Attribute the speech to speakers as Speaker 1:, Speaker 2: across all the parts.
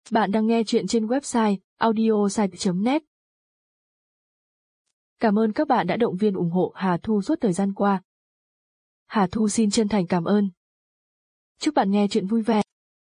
Speaker 1: Bạn đang nghe chuyện trên website audiosite.net. Cảm ơn các bạn đã động viên ủng hộ Hà Thu suốt thời gian qua. Hà Thu xin chân thành cảm ơn. Chúc bạn nghe chuyện vui vẻ.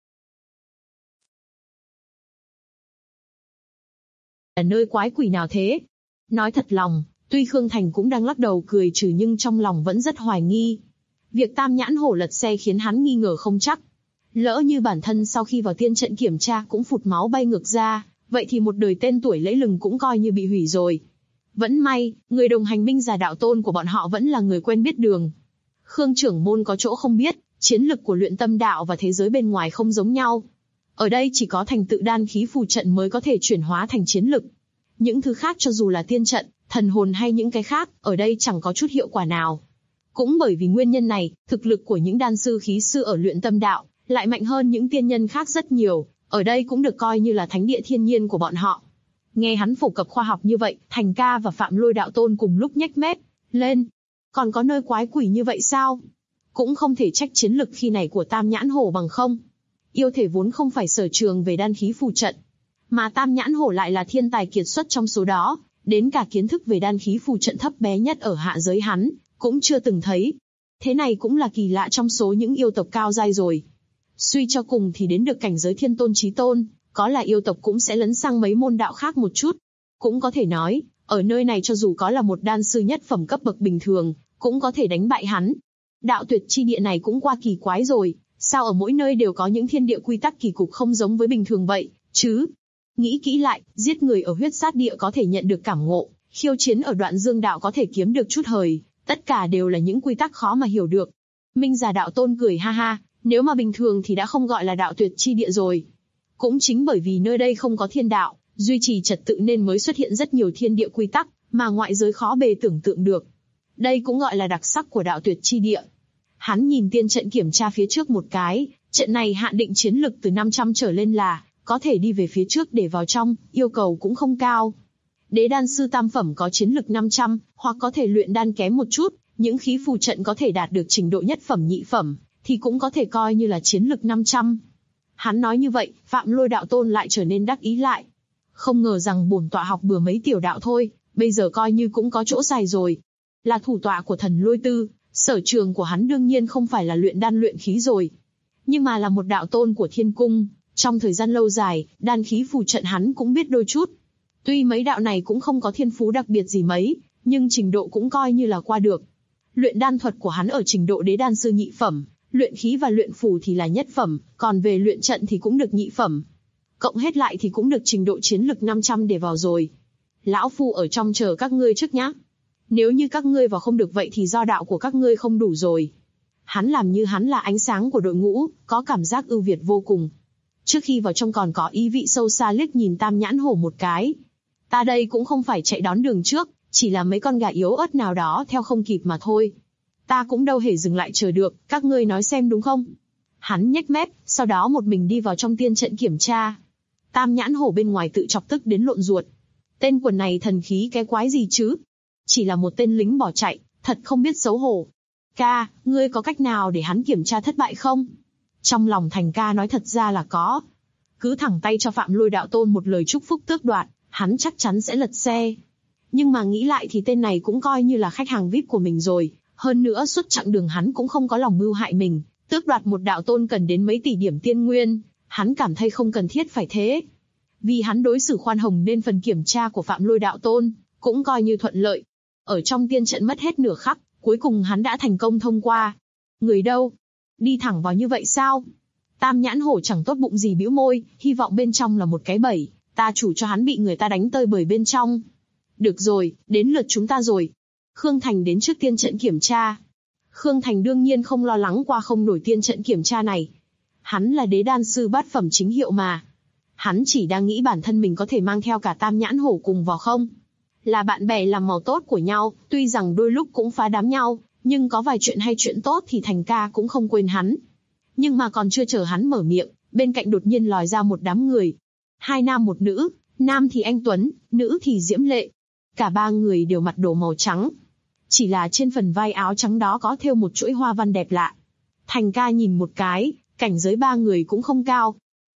Speaker 2: Là nơi quái quỷ nào thế? Nói thật lòng, tuy Khương Thành cũng đang lắc đầu cười trừ nhưng trong lòng vẫn rất hoài nghi. Việc Tam Nhãn Hổ lật xe khiến hắn nghi ngờ không chắc. Lỡ như bản thân sau khi vào tiên trận kiểm tra cũng phụt máu bay ngược ra, vậy thì một đời tên tuổi lẫy lừng cũng coi như bị hủy rồi. Vẫn may, người đồng hành Minh Già đạo tôn của bọn họ vẫn là người quen biết đường. Khương trưởng môn có chỗ không biết, chiến lực của luyện tâm đạo và thế giới bên ngoài không giống nhau. Ở đây chỉ có thành tựu đan khí phù trận mới có thể chuyển hóa thành chiến lực. Những thứ khác cho dù là tiên trận, thần hồn hay những cái khác, ở đây chẳng có chút hiệu quả nào. Cũng bởi vì nguyên nhân này, thực lực của những đan sư khí sư ở luyện tâm đạo lại mạnh hơn những tiên nhân khác rất nhiều, ở đây cũng được coi như là thánh địa thiên nhiên của bọn họ. Nghe hắn phổ cập khoa học như vậy, Thành Ca và Phạm Lôi đạo tôn cùng lúc nhếch mép lên. Còn có nơi quái quỷ như vậy sao? Cũng không thể trách chiến lực khi này của Tam Nhãn Hổ bằng không. Yêu thể vốn không phải sở trường về đan khí phù trận, mà Tam Nhãn Hổ lại là thiên tài kiệt xuất trong số đó, đến cả kiến thức về đan khí phù trận thấp bé nhất ở hạ giới hắn cũng chưa từng thấy. Thế này cũng là kỳ lạ trong số những yêu tộc cao giai rồi. Suy cho cùng thì đến được cảnh giới thiên tôn chí tôn, có là yêu tộc cũng sẽ lấn sang mấy môn đạo khác một chút. Cũng có thể nói, ở nơi này cho dù có là một đan sư nhất phẩm cấp bậc bình thường, cũng có thể đánh bại hắn. Đạo tuyệt chi địa này cũng qua kỳ quái rồi, sao ở mỗi nơi đều có những thiên địa quy tắc kỳ cục không giống với bình thường vậy, chứ? Nghĩ kỹ lại, giết người ở huyết sát địa có thể nhận được cảm ngộ, khiêu chiến ở đoạn dương đạo có thể kiếm được chút hời, tất cả đều là những quy tắc khó mà hiểu được. Minh Già đạo tôn cười ha ha, nếu mà bình thường thì đã không gọi là đạo tuyệt chi địa rồi. Cũng chính bởi vì nơi đây không có thiên đạo, duy trì trật tự nên mới xuất hiện rất nhiều thiên địa quy tắc, mà ngoại giới khó bề tưởng tượng được. Đây cũng gọi là đặc sắc của đạo tuyệt chi địa. Hắn nhìn tiên trận kiểm tra phía trước một cái, trận này hạn định chiến lực từ 500 trở lên là có thể đi về phía trước để vào trong, yêu cầu cũng không cao. Đế đan sư tam phẩm có chiến lực 500, hoặc có thể luyện đan kém một chút, những khí phù trận có thể đạt được trình độ nhất phẩm nhị phẩm, thì cũng có thể coi như là chiến lực 500. Hắn nói như vậy, Phạm Lôi đạo tôn lại trở nên đắc ý lại. Không ngờ rằng bổn tọa học bừa mấy tiểu đạo thôi, bây giờ coi như cũng có chỗ xài rồi. Là thủ tọa của thần Lôi Tư, sở trường của hắn đương nhiên không phải là luyện đan luyện khí rồi, nhưng mà là một đạo tôn của thiên cung. Trong thời gian lâu dài, đan khí phù trận hắn cũng biết đôi chút. Tuy mấy đạo này cũng không có thiên phú đặc biệt gì mấy, nhưng trình độ cũng coi như là qua được. Luyện đan thuật của hắn ở trình độ đế đan sư nhị phẩm, luyện khí và luyện phù thì là nhất phẩm, còn về luyện trận thì cũng được nhị phẩm. Cộng hết lại thì cũng được trình độ chiến lực 500 để vào rồi. Lão phu ở trong chờ các ngươi trước nhá. Nếu như các ngươi vào không được vậy thì do đạo của các ngươi không đủ rồi. Hắn làm như hắn là ánh sáng của đội ngũ, có cảm giác ưu việt vô cùng. Trước khi vào trong còn có ý vị sâu xa liếc nhìn Tam Nhãn Hổ một cái. Ta đây cũng không phải chạy đón đường trước, chỉ là mấy con gà yếu ớt nào đó theo không kịp mà thôi. Ta cũng đâu hề dừng lại chờ được, các ngươi nói xem đúng không? Hắn nhếch mép, sau đó một mình đi vào trong tiên trận kiểm tra. Tam Nhãn Hổ bên ngoài tự chọc tức đến lộn ruột. Tên quần này thần khí cái quái gì chứ? Chỉ là một tên lính bỏ chạy, thật không biết xấu hổ. Ca, ngươi có cách nào để hắn kiểm tra thất bại không? Trong lòng Thành Ca nói thật ra là có. Cứ thẳng tay cho Phạm Lôi đạo tôn một lời chúc phúc tước đoạt, hắn chắc chắn sẽ lật xe. Nhưng mà nghĩ lại thì tên này cũng coi như là khách hàng VIP của mình rồi. Hơn nữa suốt chặng đường hắn cũng không có lòng mưu hại mình, tước đoạt một đạo tôn cần đến mấy tỷ điểm tiên nguyên, hắn cảm thấy không cần thiết phải thế. Vì hắn đối xử khoan hồng nên phần kiểm tra của Phạm Lôi đạo tôn cũng coi như thuận lợi. Ở trong tiên trận mất hết nửa khắc, cuối cùng hắn đã thành công thông qua. Người đâu? Đi thẳng vào như vậy sao? Tam Nhãn Hổ chẳng tốt bụng gì bĩu môi, hy vọng bên trong là một cái bẫy, ta chủ cho hắn bị người ta đánh tơi bời bên trong. Được rồi, đến lượt chúng ta rồi. Khương Thành đến trước tiên trận kiểm tra. Khương Thành đương nhiên không lo lắng qua không nổi tiên trận kiểm tra này. Hắn là đế đan sư bát phẩm chính hiệu mà. Hắn chỉ đang nghĩ bản thân mình có thể mang theo cả Tam Nhãn Hổ cùng vào không. Là bạn bè làm màu tốt của nhau, tuy rằng đôi lúc cũng phá đám nhau, nhưng có vài chuyện hay chuyện tốt thì Thành Ca cũng không quên hắn. Nhưng mà còn chưa chờ hắn mở miệng, bên cạnh đột nhiên lòi ra một đám người. 2 nam 1 nữ, nam thì anh Tuấn, nữ thì Diễm Lệ. Cả 3 người đều mặc đồ màu trắng. Chỉ là trên phần vai áo trắng đó có thêu một chuỗi hoa văn đẹp lạ. Thành Ca nhìn một cái, cảnh giới 3 người cũng không cao.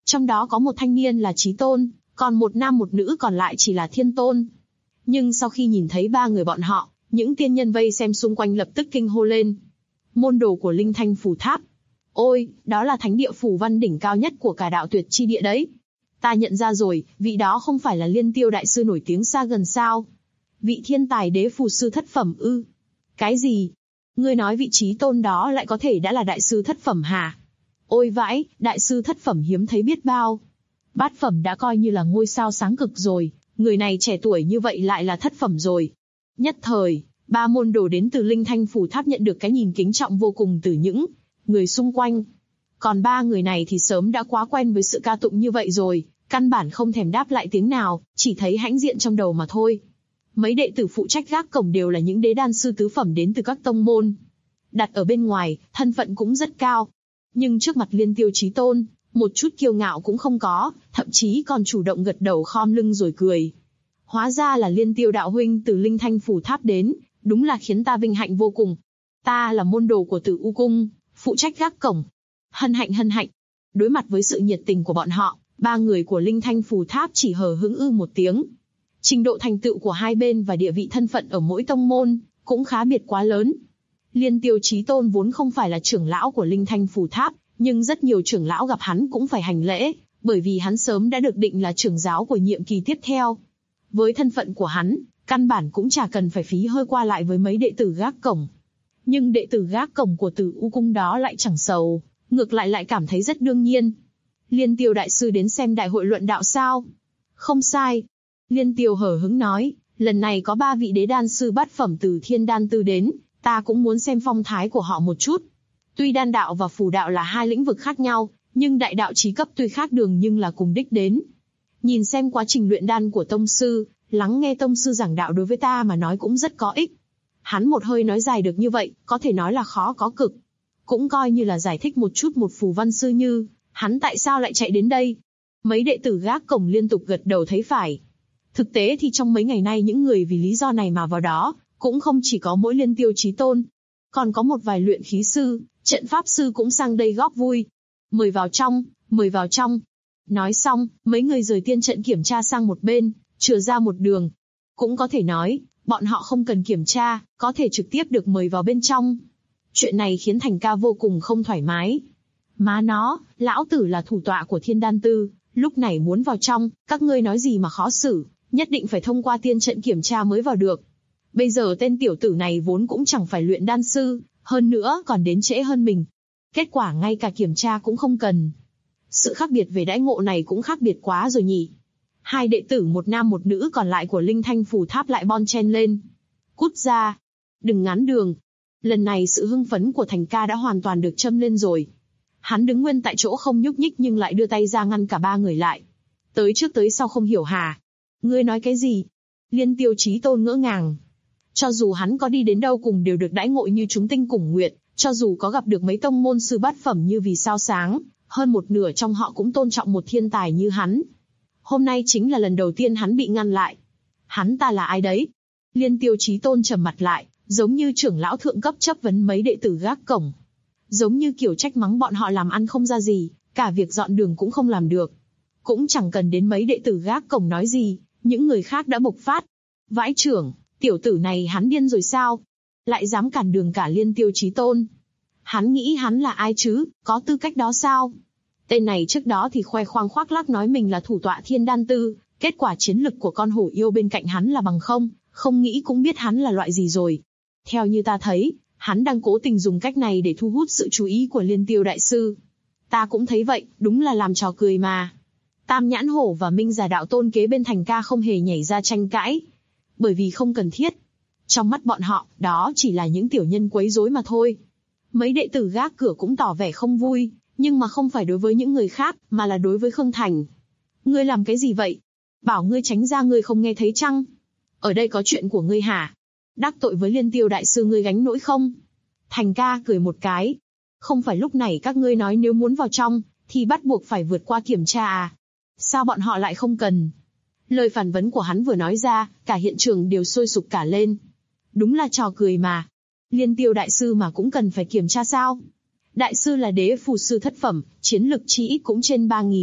Speaker 2: Trong đó có một thanh niên là Chí Tôn, còn một nam một nữ còn lại chỉ là Thiên Tôn. Nhưng sau khi nhìn thấy ba người bọn họ, những tiên nhân vây xem xung quanh lập tức kinh hô lên. Môn đồ của Linh Thanh Phù Tháp. Ôi, đó là thánh địa phù văn đỉnh cao nhất của cả đạo Tuyệt Chi Địa đấy. Ta nhận ra rồi, vị đó không phải là Liên Tiêu đại sư nổi tiếng xa gần sao? Vị thiên tài đế phù sư thất phẩm ư? Cái gì? Ngươi nói vị Chí Tôn đó lại có thể đã là đại sư thất phẩm hả? Ôi vãi, đại sư thất phẩm hiếm thấy biết bao. Bát phẩm đã coi như là ngôi sao sáng cực rồi, người này trẻ tuổi như vậy lại là thất phẩm rồi. Nhất thời, ba môn đồ đến từ Linh Thanh Phù Tháp nhận được cái nhìn kính trọng vô cùng từ những người xung quanh. Còn ba người này thì sớm đã quá quen với sự ca tụng như vậy rồi, căn bản không thèm đáp lại tiếng nào, chỉ thấy hãnh diện trong đầu mà thôi. Mấy đệ tử phụ trách gác cổng đều là những đế đan sư tứ phẩm đến từ các tông môn. Đặt ở bên ngoài, thân phận cũng rất cao. Nhưng trước mặt Liên Tiêu Chí Tôn, một chút kiêu ngạo cũng không có, thậm chí còn chủ động gật đầu khom lưng rồi cười. Hóa ra là Liên Tiêu đạo huynh từ Linh Thanh Phù Tháp đến, đúng là khiến ta vinh hạnh vô cùng. Ta là môn đồ của Tử U Cung, phụ trách gác cổng. Hân hạnh hân hạnh. Đối mặt với sự nhiệt tình của bọn họ, ba người của Linh Thanh Phù Tháp chỉ hờ hững ư một tiếng. Trình độ thành tựu của hai bên và địa vị thân phận ở mỗi tông môn cũng khá biệt quá lớn. Liên Tiêu Chí Tôn vốn không phải là trưởng lão của Linh Thanh Phù Tháp, nhưng rất nhiều trưởng lão gặp hắn cũng phải hành lễ, bởi vì hắn sớm đã được định là trưởng giáo của nhiệm kỳ tiếp theo. Với thân phận của hắn, căn bản cũng chả cần phải phí hơi qua lại với mấy đệ tử gác cổng. Nhưng đệ tử gác cổng của Tử U Cung đó lại chẳng sầu, ngược lại cảm thấy rất đương nhiên. Liên Tiêu đại sư đến xem đại hội luận đạo sao? Không sai. Liên Tiêu hờ hững nói, lần này có 3 vị đế đan sư bát phẩm từ Thiên Đan Tư đến, ta cũng muốn xem phong thái của họ một chút. Tuy đan đạo và phù đạo là hai lĩnh vực khác nhau, nhưng đại đạo chí cấp tuy khác đường nhưng là cùng đích đến. Nhìn xem quá trình luyện đan của tông sư, lắng nghe tông sư giảng đạo đối với ta mà nói cũng rất có ích. Hắn một hơi nói dài được như vậy, có thể nói là khó có cực. Cũng coi như là giải thích một chút một phù văn sư như, hắn tại sao lại chạy đến đây. Mấy đệ tử gác cổng liên tục gật đầu thấy phải. Thực tế thì trong mấy ngày nay những người vì lý do này mà vào đó, cũng không chỉ có mỗi Liên Tiêu Chí Tôn. Còn có một vài luyện khí sư, trận pháp sư cũng sang đây góp vui. Mời vào trong, mời vào trong. Nói xong, mấy người rời tiên trận kiểm tra sang một bên, chừa ra một đường. Cũng có thể nói, bọn họ không cần kiểm tra, có thể trực tiếp được mời vào bên trong. Chuyện này khiến Thành Ca vô cùng không thoải mái. Má nó, lão tử là thủ tọa của Thiên Đan Tư, lúc này muốn vào trong, các ngươi nói gì mà khó xử, nhất định phải thông qua tiên trận kiểm tra mới vào được. Bây giờ tên tiểu tử này vốn cũng chẳng phải luyện đan sư, hơn nữa còn đến trễ hơn mình. Kết quả ngay cả kiểm tra cũng không cần. Sự khác biệt về đãi ngộ này cũng khác biệt quá rồi nhỉ. Hai đệ tử một nam một nữ còn lại của Linh Thanh Phù Tháp lại bon chen lên. Cút ra, đừng ngán đường. Lần này sự hưng phấn của Thành Ca đã hoàn toàn được châm lên rồi. Hắn đứng nguyên tại chỗ không nhúc nhích nhưng lại đưa tay ra ngăn cả ba người lại. Tới trước tới sau không hiểu hả? Ngươi nói cái gì? Liên Tiêu Chí Tôn ngỡ ngàng. Cho dù hắn có đi đến đâu cùng đều được đãi ngộ như chúng tinh cùng nguyệt, cho dù có gặp được mấy tông môn sư bát phẩm như vì sao sáng, hơn một nửa trong họ cũng tôn trọng một thiên tài như hắn. Hôm nay chính là lần đầu tiên hắn bị ngăn lại. Hắn ta là ai đấy? Liên Tiêu Chí Tôn trầm mặt lại, giống như trưởng lão thượng cấp chất vấn mấy đệ tử gác cổng. Giống như kiểu trách mắng bọn họ làm ăn không ra gì, cả việc dọn đường cũng không làm được. Cũng chẳng cần đến mấy đệ tử gác cổng nói gì, những người khác đã bộc phát. Vãi trưởng, tiểu tử này hắn điên rồi sao? Lại dám cản đường cả Liên Tiêu Chí Tôn. Hắn nghĩ hắn là ai chứ, có tư cách đó sao? Tên này trước đó thì khoe khoang khoác lác nói mình là thủ tọa Thiên Đan Tư, kết quả chiến lực của con hổ yêu bên cạnh hắn là bằng không nghĩ cũng biết hắn là loại gì rồi. Theo như ta thấy, hắn đang cố tình dùng cách này để thu hút sự chú ý của Liên Tiêu đại sư. Ta cũng thấy vậy, đúng là làm trò cười mà. Tam Nhãn Hổ và Minh Giả Đạo Tôn kế bên Thành Ca không hề nhảy ra tranh cãi, bởi vì không cần thiết. Trong mắt bọn họ, đó chỉ là những tiểu nhân quấy rối mà thôi. Mấy đệ tử gác cửa cũng tỏ vẻ không vui, nhưng mà không phải đối với những người khác, mà là đối với Khương Thành. Ngươi làm cái gì vậy? Bảo ngươi tránh ra ngươi không nghe thấy chăng? Ở đây có chuyện của ngươi hả? Đắc tội với Liên Tiêu đại sư ngươi gánh nổi không? Thành Ca cười một cái. Không phải lúc này các ngươi nói nếu muốn vào trong, thì bắt buộc phải vượt qua kiểm tra à? Sao bọn họ lại không cần? Lời phản vấn của hắn vừa nói ra, cả hiện trường đều sôi sục cả lên. Đúng là trò cười mà. Liên Tiêu đại sư mà cũng cần phải kiểm tra sao? Đại sư là đế phù sư thất phẩm, chiến lực chỉ ít cũng trên 3.000,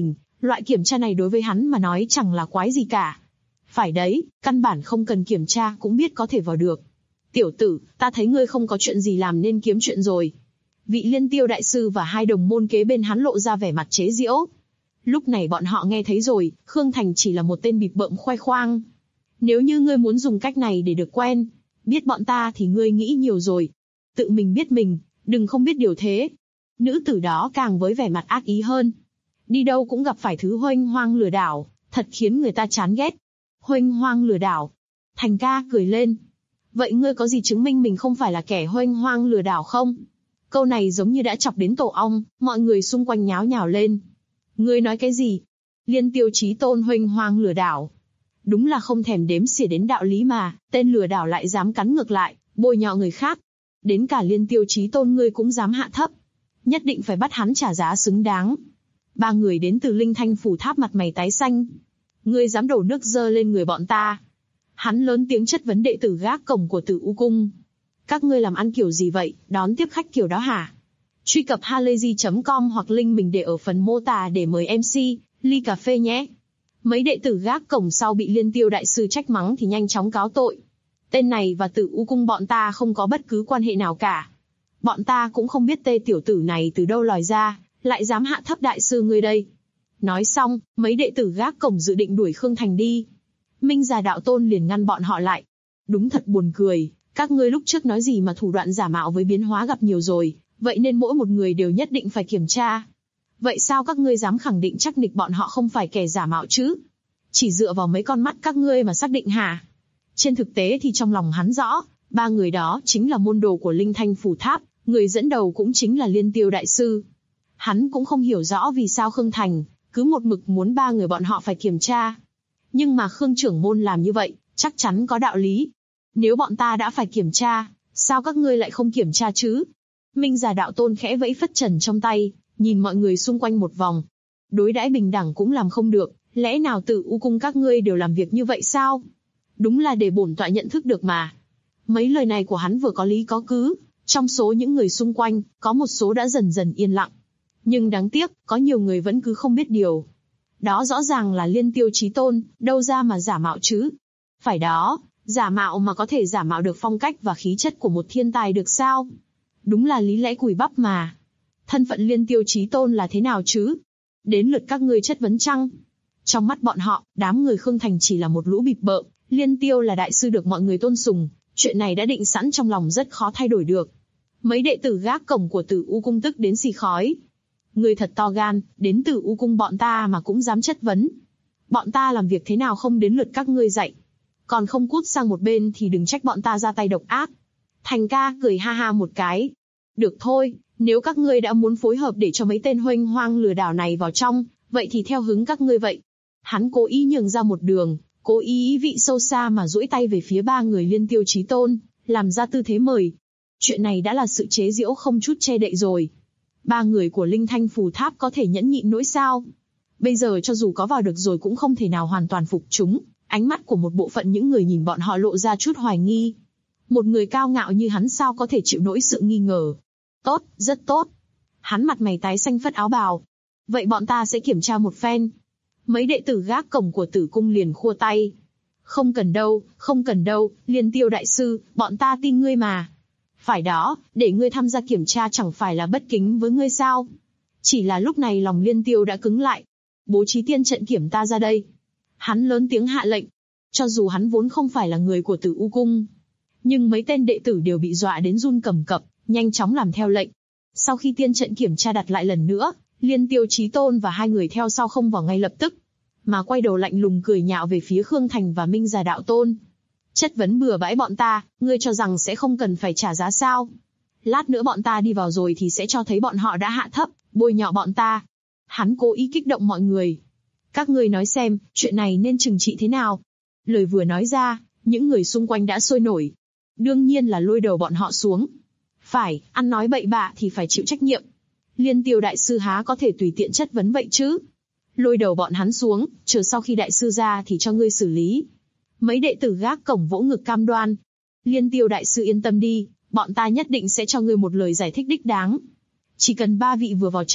Speaker 2: Loại kiểm tra này đối với hắn mà nói chẳng là quái gì cả. Phải đấy, căn bản không cần kiểm tra cũng biết có thể vào được. Tiểu tử, ta thấy ngươi không có chuyện gì làm nên kiếm chuyện rồi. Vị Liên Tiêu đại sư và hai đồng môn kế bên hắn lộ ra vẻ mặt chế giễu. Lúc này bọn họ nghe thấy rồi, Khương Thành chỉ là một tên bịp bợm khoe khoang. Nếu như ngươi muốn dùng cách này để được quen, biết bọn ta thì ngươi nghĩ nhiều rồi. Tự mình biết mình, đừng không biết điều thế. Nữ tử đó càng với vẻ mặt ác ý hơn. Đi đâu cũng gặp phải thứ huênh hoang lừa đảo, thật khiến người ta chán ghét. Huênh hoang lừa đảo. Thành ca cười lên. Vậy ngươi có gì chứng minh mình không phải là kẻ huênh hoang lừa đảo không? Câu này giống như đã chọc đến tổ ong, mọi người xung quanh nháo nhào lên. Ngươi nói cái gì? Liên Tiêu Chí Tôn huênh hoang lừa đảo. Đúng là không thèm đếm xỉa đến đạo lý mà, tên lừa đảo lại dám cắn ngược lại, bôi nhọ người khác. Đến cả Liên Tiêu Chí Tôn ngươi cũng dám hạ thấp. Nhất định phải bắt hắn trả giá xứng đáng. Ba người đến từ Linh Thanh Phủ Tháp mặt mày tái xanh. Ngươi dám đổ nước dơ lên người bọn ta. Hắn lớn tiếng chất vấn đệ tử gác cổng của Tử U Cung. Các ngươi làm ăn kiểu gì vậy, đón tiếp khách kiểu đó hả? Truy cập halayzi.com hoặc link mình để ở phần mô tả để mời MC, ly cà phê nhé. Mấy đệ tử gác cổng sau bị Liên Tiêu đại sư trách mắng thì nhanh chóng cáo tội. Tên này và Tử U Cung bọn ta không có bất cứ quan hệ nào cả. Bọn ta cũng không biết tên tiểu tử này từ đâu lòi ra, lại dám hạ thấp đại sư ngươi đây. Nói xong, mấy đệ tử gác cổng dự định đuổi Khương Thành đi. Minh Già Đạo Tôn liền ngăn bọn họ lại. Đúng thật buồn cười, các ngươi lúc trước nói gì mà thủ đoạn giả mạo với biến hóa gặp nhiều rồi, vậy nên mỗi một người đều nhất định phải kiểm tra. Vậy sao các ngươi dám khẳng định chắc nịch bọn họ không phải kẻ giả mạo chứ? Chỉ dựa vào mấy con mắt các ngươi mà xác định hả? Trên thực tế thì trong lòng hắn rõ, ba người đó chính là môn đồ của Linh Thanh Phủ Tháp, người dẫn đầu cũng chính là Liên Tiêu đại sư. Hắn cũng không hiểu rõ vì sao Khương Thành cứ một mực muốn ba người bọn họ phải kiểm tra. Nhưng mà Khương trưởng môn làm như vậy, chắc chắn có đạo lý. Nếu bọn ta đã phải kiểm tra, sao các ngươi lại không kiểm tra chứ? Minh Già Đạo Tôn khẽ vẫy phất trần trong tay, nhìn mọi người xung quanh một vòng. Đối đãi bình đẳng cũng làm không được, lẽ nào Tử U Cung các ngươi đều làm việc như vậy sao? Đúng là để bổn tọa nhận thức được mà. Mấy lời này của hắn vừa có lý có cứ, trong số những người xung quanh, có một số đã dần dần yên lặng. Nhưng đáng tiếc, có nhiều người vẫn cứ không biết điều. Đó rõ ràng là Liên Tiêu Chí Tôn, đâu ra mà giả mạo chứ? Phải đó, giả mạo mà có thể giả mạo được phong cách và khí chất của một thiên tài được sao? Đúng là lý lẽ cùi bắp mà. Thân phận Liên Tiêu Chí Tôn là thế nào chứ? Đến lượt các ngươi chất vấn chăng? Trong mắt bọn họ, đám người Khương Thành chỉ là một lũ bịp bợm, Liên Tiêu là đại sư được mọi người tôn sùng, chuyện này đã định sẵn trong lòng rất khó thay đổi được. Mấy đệ tử gác cổng của Tử U Cung tức đến xì khói. Ngươi thật to gan, đến Tử U Cung bọn ta mà cũng dám chất vấn. Bọn ta làm việc thế nào không đến lượt các ngươi dạy. Còn không cút sang một bên thì đừng trách bọn ta ra tay độc ác. Thành ca cười ha ha một cái. Được thôi, nếu các ngươi đã muốn phối hợp để cho mấy tên huênh hoang lừa đảo này vào trong, vậy thì theo hứng các ngươi vậy. Hắn cố ý nhường ra một đường, cố ý vị sâu xa mà duỗi tay về phía ba người Liên Tiêu Chí Tôn, làm ra tư thế mời. Chuyện này đã là sự chế giễu không chút che đậy rồi. Ba người của Linh Thanh Phù Tháp có thể nhẫn nhịn nỗi sao? Bây giờ cho dù có vào được rồi cũng không thể nào hoàn toàn phục chúng. Ánh mắt của một bộ phận những người nhìn bọn họ lộ ra chút hoài nghi. Một người cao ngạo như hắn sao có thể chịu nỗi sự nghi ngờ? Tốt, rất tốt. Hắn mặt mày tái xanh phất áo bào. Vậy bọn ta sẽ kiểm tra một phen. Mấy đệ tử gác cổng của Tử Cung liền khua tay. Không cần đâu, không cần đâu, Liên Tiêu đại sư, bọn ta tin ngươi mà. Phải đó, để ngươi tham gia kiểm tra chẳng phải là bất kính với ngươi sao? Chỉ là lúc này lòng Liên Tiêu đã cứng lại. Bố trí tiên trận kiểm ta ra đây. Hắn lớn tiếng hạ lệnh. Cho dù hắn vốn không phải là người của Tử U Cung, nhưng mấy tên đệ tử đều bị dọa đến run cầm cập, nhanh chóng làm theo lệnh. Sau khi tiên trận kiểm tra đặt lại lần nữa, Liên Tiêu Chí Tôn và hai người theo sau không vào ngay lập tức, mà quay đầu lạnh lùng cười nhạo về phía Khương Thành và Minh Già Đạo Tôn. Chất vấn bừa bãi bọn ta, ngươi cho rằng sẽ không cần phải trả giá sao? Lát nữa bọn ta đi vào rồi thì sẽ cho thấy bọn họ đã hạ thấp, bôi nhọ bọn ta. Hắn cố ý kích động mọi người. Các ngươi nói xem, chuyện này nên trừng trị thế nào? Lời vừa nói ra, những người xung quanh đã sôi nổi. Đương nhiên là lôi đầu bọn họ xuống. Phải, ăn nói bậy bạ thì phải chịu trách nhiệm. Liên Tiêu đại sư há có thể tùy tiện chất vấn vậy chứ? Lôi đầu bọn hắn xuống, chờ sau khi đại sư ra thì cho ngươi xử lý. Mấy đệ tử gác cổng vỗ ngực cam đoan. Liên Tiêu đại sư yên tâm đi, bọn ta nhất định sẽ cho ngươi một lời giải thích đích đáng. Chỉ cần ba vị vừa vào trong,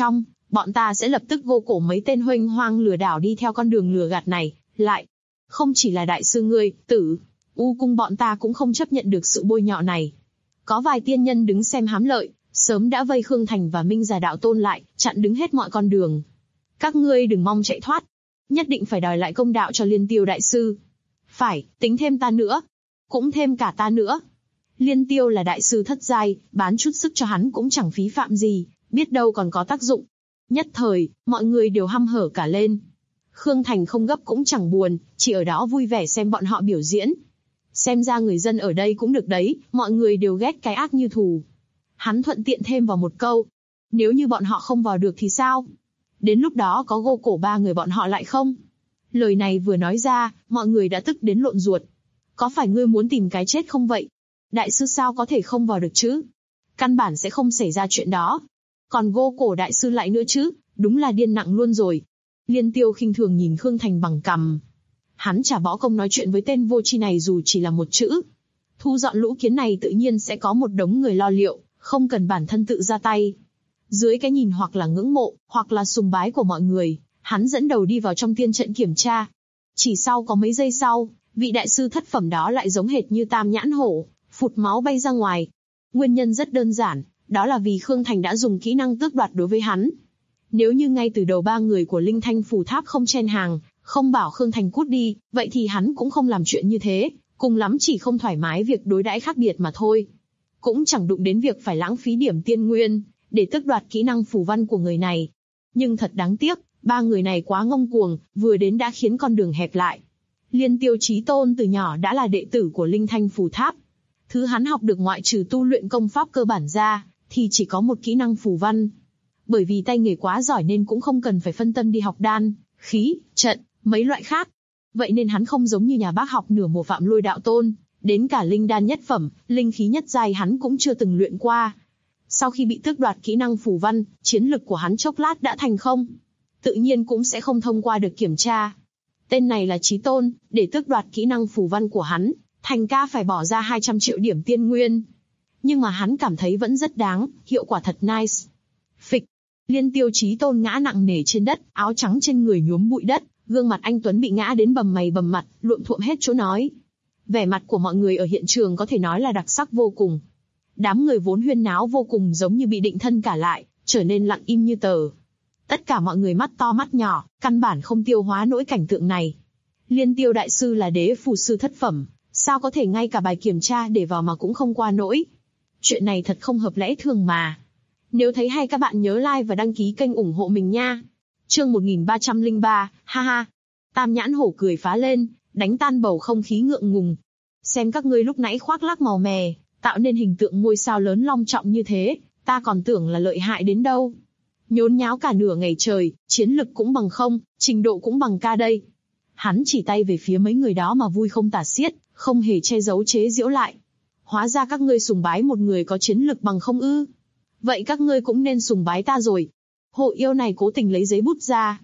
Speaker 2: bọn ta sẽ lập tức vô cổ mấy tên huênh hoang lừa đảo đi theo con đường lừa gạt này, lại. Không chỉ là đại sư ngươi, Tử U cung bọn ta cũng không chấp nhận được sự bôi nhọ này. Có vài tiên nhân đứng xem hám lợi, sớm đã vây Khương Thành và Minh Già đạo tôn lại, chặn đứng hết mọi con đường. Các ngươi đừng mong chạy thoát, nhất định phải đòi lại công đạo cho Liên Tiêu đại sư. Phải, tính thêm ta nữa, cũng thêm cả ta nữa. Liên Tiêu là đại sư thất giai, bán chút sức cho hắn cũng chẳng phí phạm gì, biết đâu còn có tác dụng. Nhất thời, mọi người đều hăm hở cả lên. Khương Thành không gấp cũng chẳng buồn, chỉ ở đó vui vẻ xem bọn họ biểu diễn. Xem ra người dân ở đây cũng được đấy, mọi người đều ghét cái ác như thù. Hắn thuận tiện thêm vào một câu, nếu như bọn họ không vào được thì sao? Đến lúc đó có gô cổ ba người bọn họ lại không? Lời này vừa nói ra, mọi người đã tức đến lộn ruột. Có phải ngươi muốn tìm cái chết không vậy? Đại sư sao có thể không vào được chứ? Căn bản sẽ không xảy ra chuyện đó. Còn gô cổ đại sư lại nữa chứ, đúng là điên nặng luôn rồi. Liên Tiêu khinh thường nhìn Khương Thành bằng cằm. Hắn chả võ công nói chuyện với tên vô tri này dù chỉ là một chữ. Thu dọn lũ kiến này tự nhiên sẽ có một đống người lo liệu, không cần bản thân tự ra tay. Dưới cái nhìn hoặc là ngưỡng mộ, hoặc là sùng bái của mọi người, hắn dẫn đầu đi vào trong tiên trận kiểm tra. Chỉ sau có mấy giây sau, vị đại sư thất phẩm đó lại giống hệt như tam nhãn hổ, phụt máu bay ra ngoài. Nguyên nhân rất đơn giản, đó là vì Khương Thành đã dùng kỹ năng tước đoạt đối với hắn. Nếu như ngay từ đầu ba người của Linh Thanh Phù Tháp không chen hàng, không bảo Khương Thành cút đi, vậy thì hắn cũng không làm chuyện như thế, cùng lắm chỉ không thoải mái việc đối đãi khác biệt mà thôi. Cũng chẳng đụng đến việc phải lãng phí điểm tiên nguyên, để tước đoạt kỹ năng phù văn của người này. Nhưng thật đáng tiếc, ba người này quá ngông cuồng, vừa đến đã khiến con đường hẹp lại. Liên Tiêu Chí Tôn từ nhỏ đã là đệ tử của Linh Thanh Phù Tháp. Thứ hắn học được ngoại trừ tu luyện công pháp cơ bản ra, thì chỉ có một kỹ năng phù văn. Bởi vì tay nghề quá giỏi nên cũng không cần phải phân tâm đi học đan, khí, trận, mấy loại khác. Vậy nên hắn không giống như nhà bác học nửa mùa Phạm Lôi đạo tôn, đến cả linh đan nhất phẩm, linh khí nhất giai hắn cũng chưa từng luyện qua. Sau khi bị tước đoạt kỹ năng phù văn, chiến lực của hắn chốc lát đã thành không. Tự nhiên cũng sẽ không thông qua được kiểm tra. Tên này là Chí Tôn, để tước đoạt kỹ năng phù văn của hắn, Thành ca phải bỏ ra 200 triệu điểm tiên nguyên. Nhưng mà hắn cảm thấy vẫn rất đáng, hiệu quả thật nice. Phịch, Liên Tiêu Chí Tôn ngã nặng nề trên đất, áo trắng trên người nhuốm bụi đất, gương mặt anh tuấn bị ngã đến bầm mày bầm mặt, luộm thuộm hết chỗ nói. Vẻ mặt của mọi người ở hiện trường có thể nói là đặc sắc vô cùng. Đám người vốn huyên náo vô cùng giống như bị định thân cả lại, trở nên lặng im như tờ. Tất cả mọi người mắt to mắt nhỏ, căn bản không tiêu hóa nỗi cảnh tượng này. Liên Tiêu đại sư là đế phù sư thất phẩm, sao có thể ngay cả bài kiểm tra để vào mà cũng không qua nổi. Chuyện này thật không hợp lẽ thường mà. Nếu thấy hay các bạn nhớ like và đăng ký kênh ủng hộ mình nha. Chương 1303, ha ha. Tam nhãn hổ cười phá lên, đánh tan bầu không khí ngượng ngùng. Xem các ngươi lúc nãy khoác lác màu mè, tạo nên hình tượng ngôi sao lớn long trọng như thế, ta còn tưởng là lợi hại đến đâu. Nhốn nháo cả nửa ngày trời, chiến lực cũng bằng không, trình độ cũng bằng ca đây. Hắn chỉ tay về phía mấy người đó mà vui không tả xiết, không hề che giấu chế giễu lại. Hóa ra các ngươi sùng bái một người có chiến lực bằng không ư? Vậy các ngươi cũng nên sùng bái ta rồi. Hộ yêu này cố tình lấy giấy bút ra.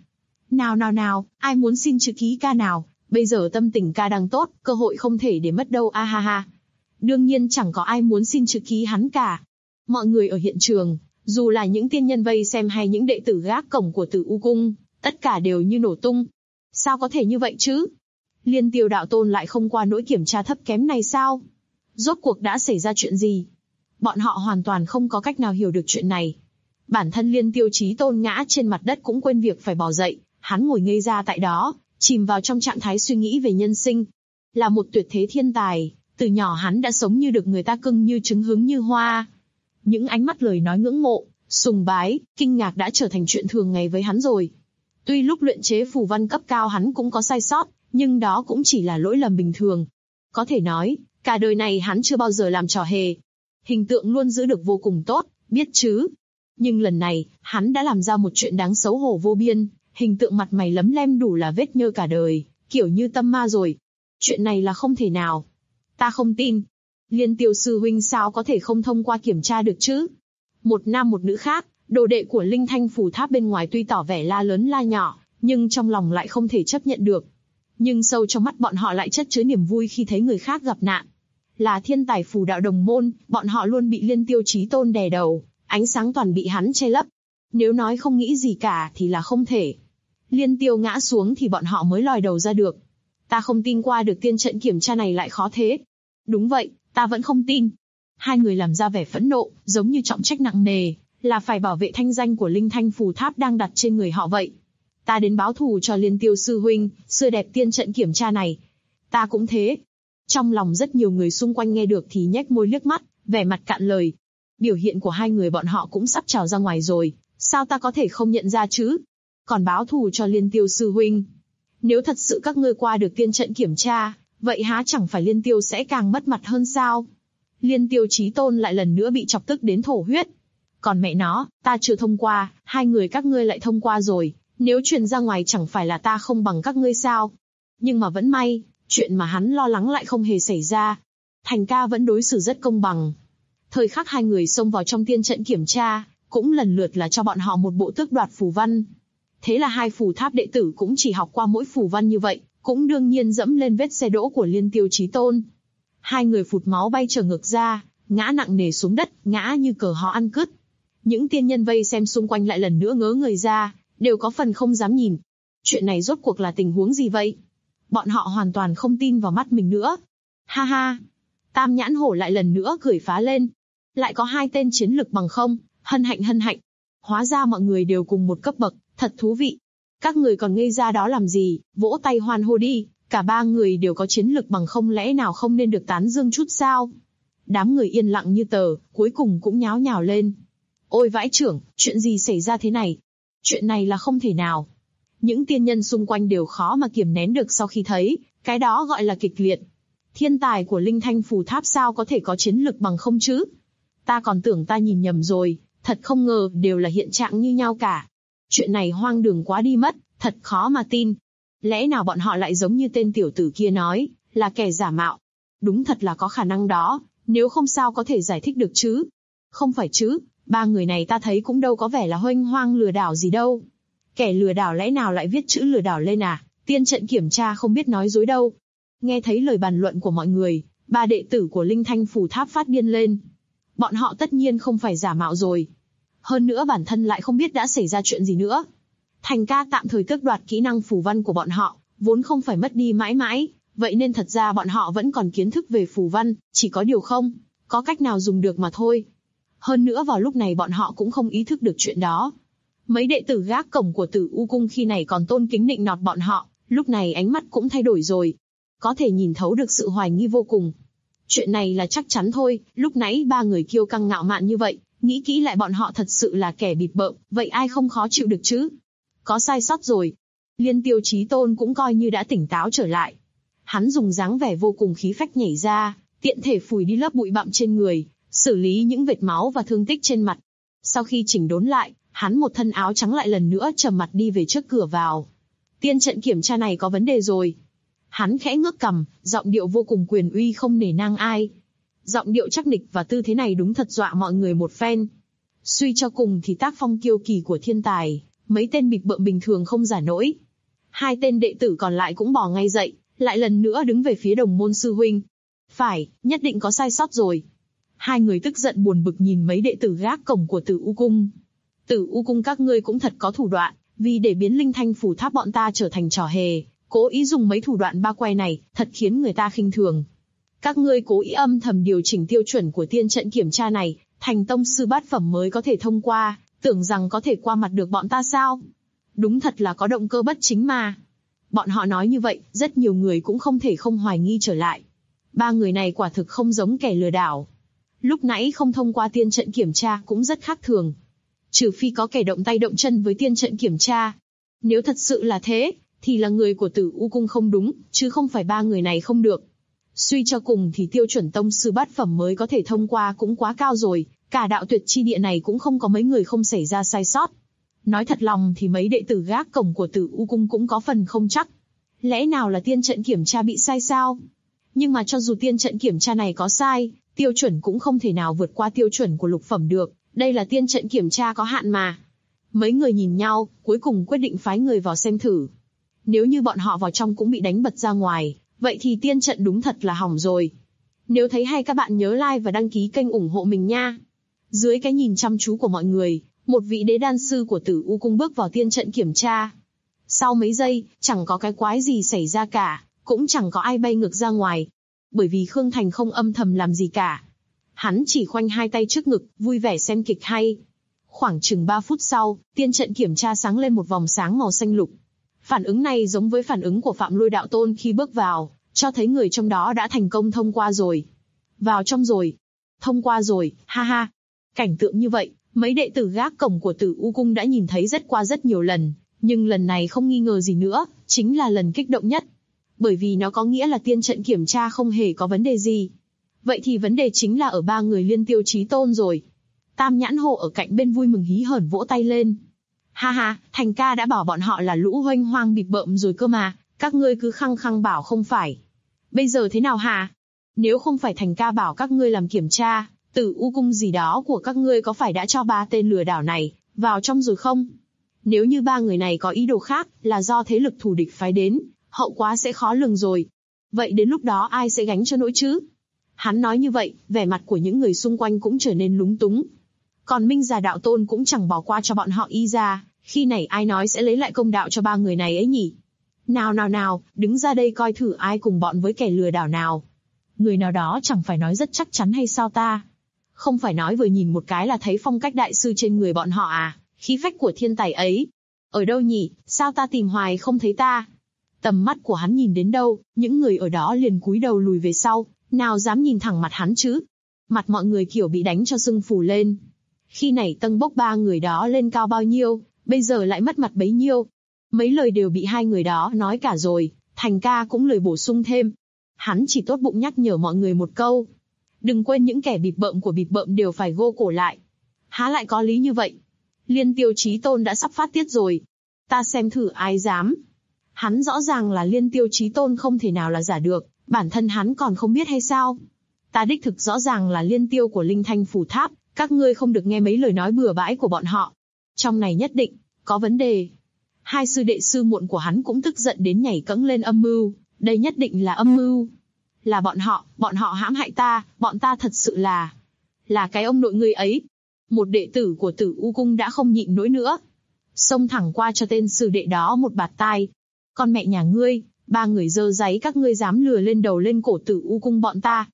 Speaker 2: Nào, ai muốn xin chữ ký ca nào? Bây giờ tâm tình ca đang tốt, cơ hội không thể để mất đâu, a ha ha. Đương nhiên chẳng có ai muốn xin chữ ký hắn cả. Mọi người ở hiện trường, dù là những tiên nhân vây xem hay những đệ tử gác cổng của Tử U cung, tất cả đều như nổ tung. Sao có thể như vậy chứ? Liên Tiêu đạo tôn lại không qua nỗi kiểm tra thấp kém này sao? Rốt cuộc đã xảy ra chuyện gì? Bọn họ hoàn toàn không có cách nào hiểu được chuyện này. Bản thân Liên Tiêu Chí Tôn ngã trên mặt đất cũng quên việc phải bò dậy, hắn ngồi ngây ra tại đó, chìm vào trong trạng thái suy nghĩ về nhân sinh. Là một tuyệt thế thiên tài, từ nhỏ hắn đã sống như được người ta cưng như trứng hứng như hoa. Những ánh mắt lời nói ngưỡng mộ, sùng bái, kinh ngạc đã trở thành chuyện thường ngày với hắn rồi. Tuy lúc luyện chế phù văn cấp cao hắn cũng có sai sót, nhưng đó cũng chỉ là lỗi lầm bình thường. Có thể nói, cả đời này hắn chưa bao giờ làm trò hề. Hình tượng luôn giữ được vô cùng tốt, biết chứ. Nhưng lần này, hắn đã làm ra một chuyện đáng xấu hổ vô biên, hình tượng mặt mày lấm lem đủ là vết nhơ cả đời, kiểu như tâm ma rồi. Chuyện này là không thể nào. Ta không tin. Liên Tiêu sư huynh sao có thể không thông qua kiểm tra được chứ? Một nam một nữ khác, đồ đệ của Linh Thanh Phù Tháp bên ngoài tuy tỏ vẻ la lớn la nhỏ, nhưng trong lòng lại không thể chấp nhận được. Nhưng sâu trong mắt bọn họ lại chất chứa niềm vui khi thấy người khác gặp nạn. Là thiên tài phù đạo đồng môn, bọn họ luôn bị Liên Tiêu Chí Tôn đè đầu, ánh sáng toàn bị hắn che lấp. Nếu nói không nghĩ gì cả thì là không thể. Liên Tiêu ngã xuống thì bọn họ mới lòi đầu ra được. Ta không tin qua được tiên trận kiểm tra này lại khó thế. Đúng vậy, ta vẫn không tin. Hai người làm ra vẻ phẫn nộ, giống như trọng trách nặng nề, là phải bảo vệ thanh danh của Linh Thanh Phù Tháp đang đặt trên người họ vậy. Ta đến báo thù cho Liên Tiêu sư huynh, xưa đẹp tiên trận kiểm tra này. Ta cũng thế. Trong lòng rất nhiều người xung quanh nghe được thì nhếch môi liếc mắt, vẻ mặt cạn lời. Biểu hiện của hai người bọn họ cũng sắp trào ra ngoài rồi, sao ta có thể không nhận ra chứ? Còn báo thù cho Liên Tiêu sư huynh. Nếu thật sự các ngươi qua được tiên trận kiểm tra, vậy há chẳng phải Liên Tiêu sẽ càng mất mặt hơn sao? Liên Tiêu Chí Tôn lại lần nữa bị chọc tức đến thổ huyết. Còn mẹ nó, ta chưa thông qua, hai người các ngươi lại thông qua rồi, nếu truyền ra ngoài chẳng phải là ta không bằng các ngươi sao? Nhưng mà vẫn may, chuyện mà hắn lo lắng lại không hề xảy ra. Thành ca vẫn đối xử rất công bằng. Thời khắc hai người xông vào trong tiên trận kiểm tra, cũng lần lượt là cho bọn họ một bộ tước đoạt phù văn. Thế là hai phù tháp đệ tử cũng chỉ học qua mỗi phù văn như vậy, cũng đương nhiên dẫm lên vết xe đỗ của Liên Tiêu Chí Tôn. Hai người phụt máu bay trở ngược ra, ngã nặng nề xuống đất, ngã như cờ họ ăn cứt. Những tiên nhân vây xem xung quanh lại lần nữa ngớ người ra, đều có phần không dám nhìn. Chuyện này rốt cuộc là tình huống gì vậy? Bọn họ hoàn toàn không tin vào mắt mình nữa. Ha ha! Tam nhãn hổ lại lần nữa cười phá lên. Lại có hai tên chiến lực bằng không, hân hạnh hân hạnh. Hóa ra mọi người đều cùng một cấp bậc, thật thú vị. Các người còn ngây ra đó làm gì, vỗ tay hoan hô đi, cả ba người đều có chiến lực bằng không lẽ nào không nên được tán dương chút sao? Đám người yên lặng như tờ, cuối cùng cũng nháo nhào lên. Ôi vãi trưởng, chuyện gì xảy ra thế này? Chuyện này là không thể nào. Những tiên nhân xung quanh đều khó mà kiềm nén được sau khi thấy, cái đó gọi là kịch liệt. Thiên tài của Linh Thanh Phù Tháp sao có thể có chiến lực bằng không chứ? Ta còn tưởng ta nhìn nhầm rồi, thật không ngờ đều là hiện trạng như nhau cả. Chuyện này hoang đường quá đi mất, thật khó mà tin. Lẽ nào bọn họ lại giống như tên tiểu tử kia nói, là kẻ giả mạo? Đúng thật là có khả năng đó, nếu không sao có thể giải thích được chứ? Không phải chứ, ba người này ta thấy cũng đâu có vẻ là huênh hoang lừa đảo gì đâu. Kẻ lừa đảo lẽ nào lại viết chữ lừa đảo lên à? Tiên trận kiểm tra không biết nói dối đâu. Nghe thấy lời bàn luận của mọi người, ba đệ tử của Linh Thanh Phù Tháp phát điên lên. Bọn họ tất nhiên không phải giả mạo rồi. Hơn nữa bản thân lại không biết đã xảy ra chuyện gì nữa. Thành ca tạm thời tước đoạt kỹ năng phù văn của bọn họ, vốn không phải mất đi mãi mãi, vậy nên thật ra bọn họ vẫn còn kiến thức về phù văn, chỉ có điều không có cách nào dùng được mà thôi. Hơn nữa vào lúc này bọn họ cũng không ý thức được chuyện đó. Mấy đệ tử gác cổng của Tử U Cung khi này còn tôn kính nịnh nọt bọn họ, lúc này ánh mắt cũng thay đổi rồi. Có thể nhìn thấu được sự hoài nghi vô cùng. Chuyện này là chắc chắn thôi, lúc nãy ba người kiêu căng ngạo mạn như vậy, nghĩ kỹ lại bọn họ thật sự là kẻ bịp bợm, vậy ai không khó chịu được chứ? Có sai sót rồi. Liên Tiêu Chí Tôn cũng coi như đã tỉnh táo trở lại. Hắn dùng dáng vẻ vô cùng khí phách nhảy ra, tiện thể phủi đi lớp bụi bặm trên người, xử lý những vệt máu và thương tích trên mặt. Sau khi chỉnh đốn lại, hắn một thân áo trắng lại lần nữa trầm mặt đi về trước cửa vào. Tiên trận kiểm tra này có vấn đề rồi. Hắn khẽ ngước cằm, giọng điệu vô cùng quyền uy không nể nang ai. Giọng điệu chắc nịch và tư thế này đúng thật dọa mọi người một phen. Suy cho cùng thì tác phong kiêu kỳ của thiên tài, mấy tên bịp bợm bình thường không giả nổi. Hai tên đệ tử còn lại cũng bò ngay dậy, lại lần nữa đứng về phía đồng môn sư huynh. Phải, nhất định có sai sót rồi. Hai người tức giận buồn bực nhìn mấy đệ tử gác cổng của Tử U Cung. Tử U Cung các ngươi cũng thật có thủ đoạn, vì để biến Linh Thanh Phù Tháp bọn ta trở thành trò hề, cố ý dùng mấy thủ đoạn ba quay này, thật khiến người ta khinh thường. Các ngươi cố ý âm thầm điều chỉnh tiêu chuẩn của tiên trận kiểm tra này, thành tông sư bát phẩm mới có thể thông qua, tưởng rằng có thể qua mặt được bọn ta sao? Đúng thật là có động cơ bất chính mà. Bọn họ nói như vậy, rất nhiều người cũng không thể không hoài nghi trở lại. Ba người này quả thực không giống kẻ lừa đảo. Lúc nãy không thông qua tiên trận kiểm tra cũng rất khác thường. Trừ phi có kẻ động tay động chân với tiên trận kiểm tra. Nếu thật sự là thế, thì là người của Tử U Cung không đúng, chứ không phải ba người này không được. Suy cho cùng thì tiêu chuẩn tông sư bát phẩm mới có thể thông qua cũng quá cao rồi, cả đạo tuyệt chi địa này cũng không có mấy người không xảy ra sai sót. Nói thật lòng thì mấy đệ tử gác cổng của Tử U Cung cũng có phần không chắc. Lẽ nào là tiên trận kiểm tra bị sai sao? Nhưng mà cho dù tiên trận kiểm tra này có sai, tiêu chuẩn cũng không thể nào vượt qua tiêu chuẩn của lục phẩm được, đây là tiên trận kiểm tra có hạn mà. Mấy người nhìn nhau, cuối cùng quyết định phái người vào xem thử. Nếu như bọn họ vào trong cũng bị đánh bật ra ngoài, vậy thì tiên trận đúng thật là hỏng rồi. Nếu thấy hay các bạn nhớ like và đăng ký kênh ủng hộ mình nha. Dưới cái nhìn chăm chú của mọi người, Một vị đế đan sư của Tử U cung bước vào tiên trận kiểm tra. Sau mấy giây, chẳng có cái quái gì xảy ra cả, cũng chẳng có ai bay ngược ra ngoài. Bởi vì Khương Thành không âm thầm làm gì cả. Hắn chỉ khoanh hai tay trước ngực, vui vẻ xem kịch hay. Khoảng chừng 3 phút sau, tiên trận kiểm tra sáng lên một vòng sáng màu xanh lục. Phản ứng này giống với phản ứng của Phạm Lôi đạo tôn khi bước vào, cho thấy người trong đó đã thành công thông qua rồi. Vào trong rồi. Thông qua rồi, ha ha. Cảnh tượng như vậy, mấy đệ tử gác cổng của Tử U cung đã nhìn thấy rất nhiều lần, nhưng lần này không nghi ngờ gì nữa, chính là lần kích động nhất. Bởi vì nó có nghĩa là tiên trận kiểm tra không hề có vấn đề gì. Vậy thì vấn đề chính là ở ba người Liên Tiêu Chí Tôn rồi. Tam Nhãn Hồ ở cạnh bên vui mừng hí hởn vỗ tay lên. Ha ha, Thành ca đã bảo bọn họ là lũ huênh hoang bịp bợm rồi cơ mà, các ngươi cứ khăng khăng bảo không phải. Bây giờ thế nào hả? Nếu không phải Thành ca bảo các ngươi làm kiểm tra, Tử U cung gì đó của các ngươi có phải đã cho 3 tên lừa đảo này vào trong rồi không? Nếu như 3 người này có ý đồ khác, là do thế lực thù địch phái đến, hậu quả sẽ khó lường rồi. Vậy đến lúc đó ai sẽ gánh cho nỗi chứ? Hắn nói như vậy, vẻ mặt của những người xung quanh cũng trở nên lúng túng. Còn Minh Già đạo tôn cũng chẳng bỏ qua cho bọn họ y ra, khi này ai nói sẽ lấy lại công đạo cho 3 người này ấy nhỉ? Nào, đứng ra đây coi thử ai cùng bọn với kẻ lừa đảo nào. Người nào đó chẳng phải nói rất chắc chắn hay sao ta? Không phải nói vừa nhìn một cái là thấy phong cách đại sư trên người bọn họ à, khí phách của thiên tài ấy. Ở đâu nhỉ, sao ta tìm hoài không thấy ta? Tầm mắt của hắn nhìn đến đâu, những người ở đó liền cúi đầu lùi về sau, nào dám nhìn thẳng mặt hắn chứ? Mặt mọi người kiểu bị đánh cho sưng phù lên. Khi này tâng bốc 3 người đó lên cao bao nhiêu, bây giờ lại mất mặt bấy nhiêu. Mấy lời đều bị 2 người đó nói cả rồi, Thành ca cũng lời bổ sung thêm. Hắn chỉ tốt bụng nhắc nhở mọi người một câu. Đừng quên những kẻ bịp bợm của bịp bợm đều phải gô cổ lại. Há lại có lý như vậy? Liên Tiêu Chí Tôn đã sắp phát tiết rồi. Ta xem thử ai dám. Hắn rõ ràng là Liên Tiêu Chí Tôn không thể nào là giả được, bản thân hắn còn không biết hay sao? Ta đích thực rõ ràng là Liên Tiêu của Linh Thanh Phủ Tháp, các ngươi không được nghe mấy lời nói bừa bãi của bọn họ. Trong này nhất định có vấn đề. 2 sư đệ sư muộn của hắn cũng tức giận đến nhảy cẫng lên âm mưu, đây nhất định là âm mưu. Là bọn họ hãm hại ta, bọn ta thật sự là cái ông nội ngươi ấy. Một đệ tử của Tử U cung đã không nhịn nổi nữa, xông thẳng qua cho tên sư đệ đó một bạt tai. Con mẹ nhà ngươi, 3 người dơ giấy các ngươi dám lừa lên đầu lên cổ Tử U cung bọn ta.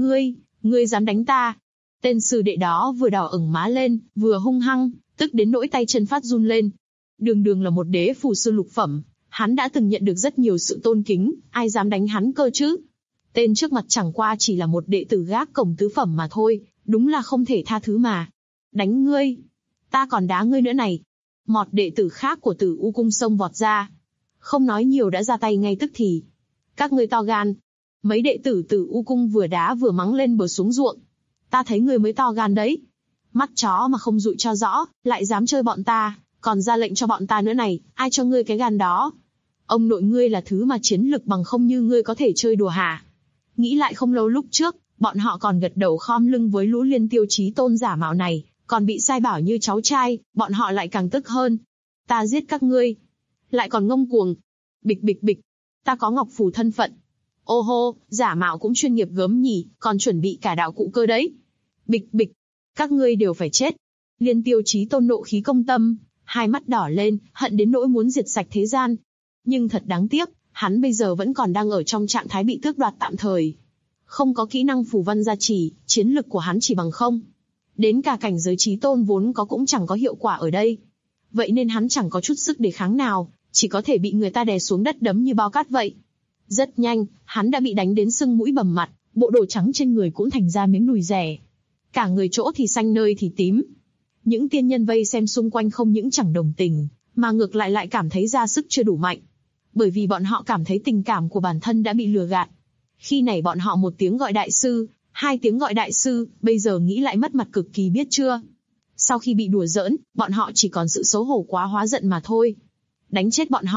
Speaker 2: Ngươi dám đánh ta. Tên sư đệ đó vừa đỏ ửng má lên, vừa hung hăng, tức đến nỗi tay chân phát run lên. Đường là một đế phù sư lục phẩm, hắn đã từng nhận được rất nhiều sự tôn kính, ai dám đánh hắn cơ chứ? Tên trước mặt chẳng qua chỉ là một đệ tử gác cổng tứ phẩm mà thôi, đúng là không thể tha thứ mà. Đánh ngươi, ta còn đá ngươi nữa này. Một đệ tử khác của Tử U cung xông vọt ra, không nói nhiều đã ra tay ngay tức thì. Các ngươi to gan. Mấy đệ tử Tử U cung vừa đá vừa mắng lên bờ xuống ruộng. Ta thấy ngươi mới to gan đấy. Mắt chó mà không dụi cho rõ, lại dám chơi bọn ta, còn ra lệnh cho bọn ta nữa này, ai cho ngươi cái gan đó? Ông nội ngươi là thứ mà chiến lực bằng không như ngươi có thể chơi đùa hả? Nghĩ lại không lâu lúc trước, bọn họ còn gật đầu khom lưng với lũ Liên Tiêu Chí Tôn giả mạo này, còn bị sai bảo như cháu trai, bọn họ lại càng tức hơn. Ta giết các ngươi, lại còn ngông cuồng. Bịch, ta có ngọc phù thân phận. Ô hô, giả mạo cũng chuyên nghiệp gớm nhỉ, còn chuẩn bị cả đạo cụ cơ đấy. Bịch, các ngươi đều phải chết. Liên Tiêu Chí Tôn nộ khí công tâm, hai mắt đỏ lên, hận đến nỗi muốn diệt sạch thế gian. Nhưng thật đáng tiếc, hắn bây giờ vẫn còn đang ở trong trạng thái bị tước đoạt tạm thời. Không có kỹ năng phù văn gia trì, chiến lực của hắn chỉ bằng không. Đến cả cảnh giới Chí Tôn vốn có cũng chẳng có hiệu quả ở đây. Vậy nên hắn chẳng có chút sức đề kháng nào, chỉ có thể bị người ta đè xuống đất đấm như bao cát vậy. Rất nhanh, hắn đã bị đánh đến sưng mũi bầm mặt, bộ đồ trắng trên người cũng thành ra miếng đùi rẻ. Cả người chỗ thì xanh nơi thì tím. Những tiên nhân vây xem xung quanh không những chẳng đồng tình, mà ngược lại cảm thấy ra sức chưa đủ mạnh. Bởi vì bọn họ cảm thấy tình cảm của bản thân đã bị lừa gạt. Khi này bọn họ 1 tiếng gọi đại sư, 2 tiếng gọi đại sư, bây giờ nghĩ lại mất mặt cực kỳ biết chưa. Sau khi bị đùa giỡn, bọn họ chỉ còn sự xấu hổ quá hóa giận mà thôi. Đánh chết bọn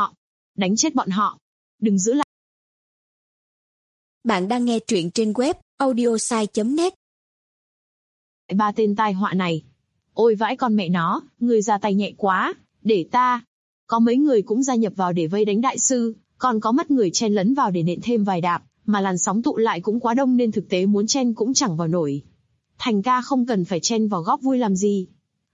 Speaker 2: họ, đừng giữ lại.
Speaker 3: Bạn đang nghe truyện trên web audiosai.net.
Speaker 2: 3 tên tai họa này. Ôi vãi con mẹ nó, người ra tay nhẹ quá, để ta. Có mấy người cũng gia nhập vào để vây đánh đại sư, còn có mất người chen lấn vào để nện thêm vài đạp, mà làn sóng tụ lại cũng quá đông nên thực tế muốn chen cũng chẳng vào nổi. Thành ca không cần phải chen vào góp vui làm gì.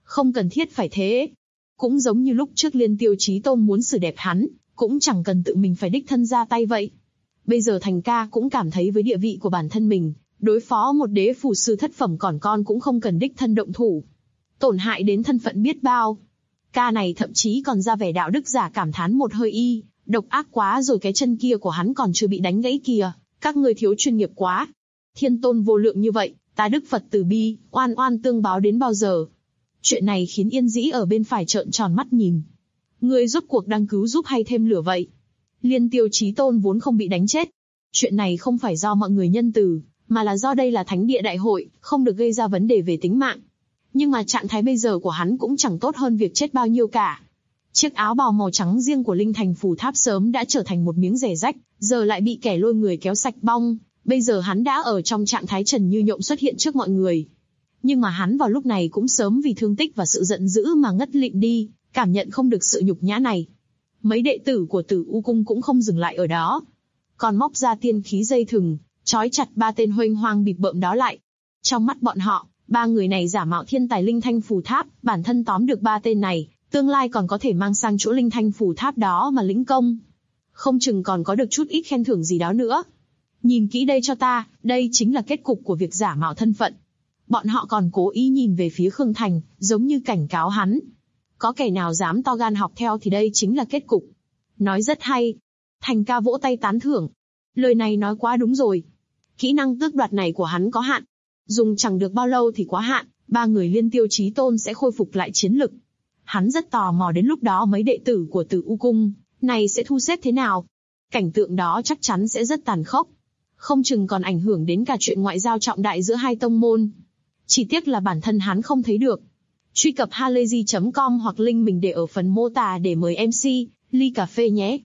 Speaker 2: Không cần thiết phải thế. Cũng giống như lúc trước Liên Tiêu Chí Tôn muốn xử đẹp hắn, cũng chẳng cần tự mình phải đích thân ra tay vậy. Bây giờ Thành ca cũng cảm thấy với địa vị của bản thân mình, đối phó một đế phù sư thất phẩm còn con cũng không cần đích thân động thủ. Tổn hại đến thân phận biết bao. Ca này thậm chí còn ra vẻ đạo đức giả cảm thán một hơi độc ác quá rồi, cái chân kia của hắn còn chưa bị đánh gãy kìa, các ngươi thiếu chuyên nghiệp quá. Thiên tôn vô lượng như vậy, ta Đức Phật từ bi, oan oan tương báo đến bao giờ? Chuyện này khiến Yên Dĩ ở bên phải trợn tròn mắt nhìn. Ngươi rốt cuộc đang cứu giúp hay thêm lửa vậy? Liên Tiêu Chí Tôn vốn không bị đánh chết. Chuyện này không phải do mọi người nhân từ, mà là do đây là thánh địa đại hội, không được gây ra vấn đề về tính mạng. Nhưng mà trạng thái bây giờ của hắn cũng chẳng tốt hơn việc chết bao nhiêu cả. Chiếc áo bào màu trắng riêng của Linh Thành Phù Tháp sớm đã trở thành một miếng rẻ rách, giờ lại bị kẻ lôi người kéo sạch bong. Bây giờ hắn đã ở trong trạng thái trần như nhộng xuất hiện trước mọi người. Nhưng mà hắn vào lúc này cũng sớm vì thương tích và sự giận dữ mà ngất lịm đi, cảm nhận không được sự nhục nhã này. Mấy đệ tử của Tử U Cung cũng không dừng lại ở đó, còn móc ra tiên khí dây thừng, trói chặt ba tên huênh hoang bịp bợm đó lại. Trong mắt bọn họ, ba người này giả mạo thiên tài Linh Thanh Phù Tháp, bản thân tóm được ba tên này, tương lai còn có thể mang sang chỗ Linh Thanh Phù Tháp đó mà lĩnh công. Không chừng còn có được chút ít khen thưởng gì đó nữa. Nhìn kỹ đây cho ta, đây chính là kết cục của việc giả mạo thân phận. Bọn họ còn cố ý nhìn về phía Khương Thành, giống như cảnh cáo hắn. Có kẻ nào dám to gan học theo thì đây chính là kết cục. Nói rất hay. Thành ca vỗ tay tán thưởng. Lời này nói quá đúng rồi. Kỹ năng tước đoạt này của hắn có hạn. Dùng chẳng được bao lâu thì quá hạn, ba người Liên Tiêu Chí Tôn sẽ khôi phục lại chiến lực. Hắn rất tò mò đến lúc đó mấy đệ tử của Tử U Cung này sẽ thu xếp thế nào. Cảnh tượng đó chắc chắn sẽ rất tàn khốc. Không chừng còn ảnh hưởng đến cả chuyện ngoại giao trọng đại giữa hai tông môn. Chỉ tiếc là bản thân hắn không thấy được. Truy cập halayzi.com hoặc link mình để ở phần mô tả để mời MC ly cà phê nhé.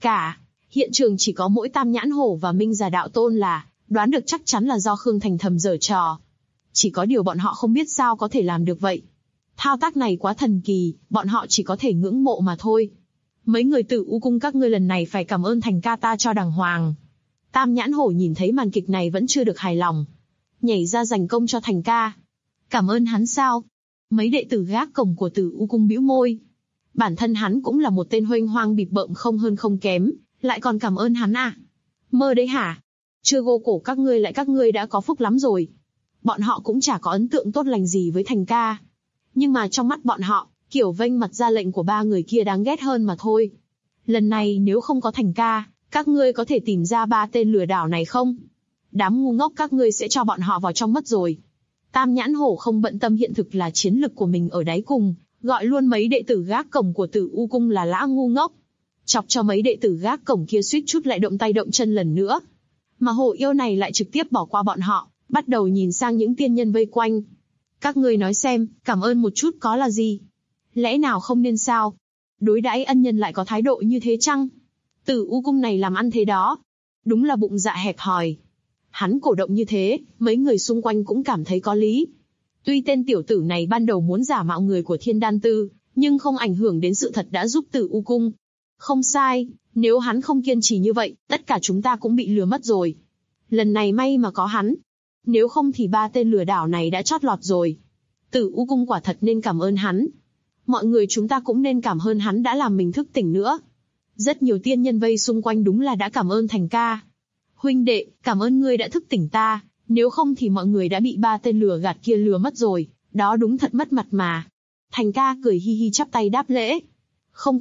Speaker 2: Hiện trường chỉ có mỗi Tam Nhãn Hổ và Minh Già Đạo Tôn là đoán được chắc chắn là do Khương Thành thầm giở trò. Chỉ có điều bọn họ không biết sao có thể làm được vậy. Thao tác này quá thần kỳ, bọn họ chỉ có thể ngưỡng mộ mà thôi. Mấy người Tử U Cung các ngươi lần này phải cảm ơn Thành ca ta cho đàng hoàng. Tam Nhãn Hổ nhìn thấy màn kịch này vẫn chưa được hài lòng, nhảy ra giành công cho Thành ca. Cảm ơn hắn sao? Mấy đệ tử gác cổng của Tử U Cung bĩu môi. Bản thân hắn cũng là một tên huênh hoang bịp bợm không hơn không kém, lại còn cảm ơn hắn à? Mơ đấy hả? Chưa gô cổ các ngươi đã có phúc lắm rồi. Bọn họ cũng chả có ấn tượng tốt lành gì với Thành ca. Nhưng mà trong mắt bọn họ, kiểu vênh mặt ra lệnh của ba người kia đáng ghét hơn mà thôi. Lần này nếu không có Thành ca, các ngươi có thể tìm ra ba tên lừa đảo này không? Đám ngu ngốc các ngươi sẽ cho bọn họ vào trong mất rồi. Tam Nhãn Hổ không bận tâm hiện thực là chiến lực của mình ở đáy cùng, gọi luôn mấy đệ tử gác cổng của Tử U Cung là lã ngu ngốc. Chọc cho mấy đệ tử gác cổng kia suýt chút lại động tay động chân lần nữa. Mà hổ yêu này lại trực tiếp bỏ qua bọn họ, bắt đầu nhìn sang những tiên nhân vây quanh. Các ngươi nói xem, cảm ơn một chút có là gì? Lẽ nào không nên sao? Đối đãi ân nhân lại có thái độ như thế chăng? Tử U Cung này làm ăn thế đó. Đúng là bụng dạ hẹp hòi. Hắn cổ động như thế, mấy người xung quanh cũng cảm thấy có lý. Tuy tên tiểu tử này ban đầu muốn giả mạo người của Thiên Đan Tư, nhưng không ảnh hưởng đến sự thật đã giúp Tử U Cung. Không sai, nếu hắn không kiên trì như vậy, tất cả chúng ta cũng bị lừa mất rồi. Lần này may mà có hắn. Nếu không thì ba tên lừa đảo này đã chót lọt rồi. Tử U Cung quả thật nên cảm ơn hắn. Mọi người chúng ta cũng nên cảm ơn hắn đã làm mình thức tỉnh nữa. Rất nhiều tiên nhân vây xung quanh đúng là đã cảm ơn Thành ca. Huynh đệ, cảm ơn ngươi đã thức tỉnh ta, nếu không thì mọi người đã bị ba tên lừa gạt kia lừa mất rồi, đó đúng thật mất mặt mà. Thành ca cười hi hi chắp tay đáp lễ. Không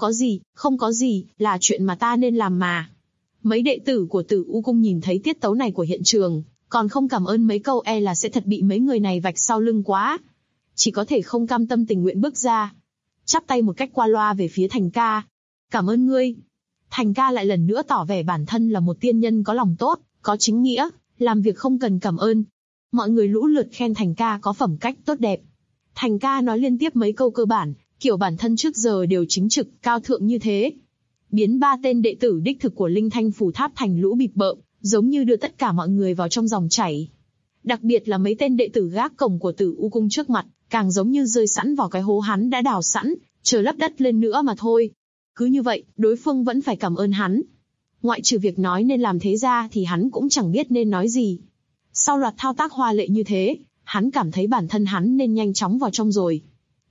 Speaker 2: có gì, là chuyện mà ta nên làm mà. Mấy đệ tử của Tử U Cung nhìn thấy tiết tấu này của hiện trường, còn không cảm ơn mấy câu e là sẽ thật bị mấy người này vạch sau lưng quá. Chỉ có thể không cam tâm tình nguyện bước ra. Chắp tay một cách qua loa về phía Thành ca. Cảm ơn ngươi. Thành ca lại lần nữa tỏ vẻ bản thân là một tiên nhân có lòng tốt, có chính nghĩa, làm việc không cần cảm ơn. Mọi người lũ lượt khen Thành ca có phẩm cách tốt đẹp. Thành ca nói liên tiếp mấy câu cơ bản, kiểu bản thân trước giờ đều chính trực, cao thượng như thế. Biến ba tên đệ tử đích thực của Linh Thanh Phù Tháp thành lũ bịp bợm, giống như đưa tất cả mọi người vào trong dòng chảy. Đặc biệt là mấy tên đệ tử gác cổng của Tử U Cung trước mặt, càng giống như rơi sẵn vào cái hố hắn đã đào sẵn, chờ lấp đất lên nữa mà thôi. Cứ như vậy, đối phương vẫn phải cảm ơn hắn. Ngoại trừ việc nói nên làm thế ra thì hắn cũng chẳng biết nên nói gì. Sau loạt thao tác hoa lệ như thế, hắn cảm thấy bản thân hắn nên nhanh chóng vào trong rồi.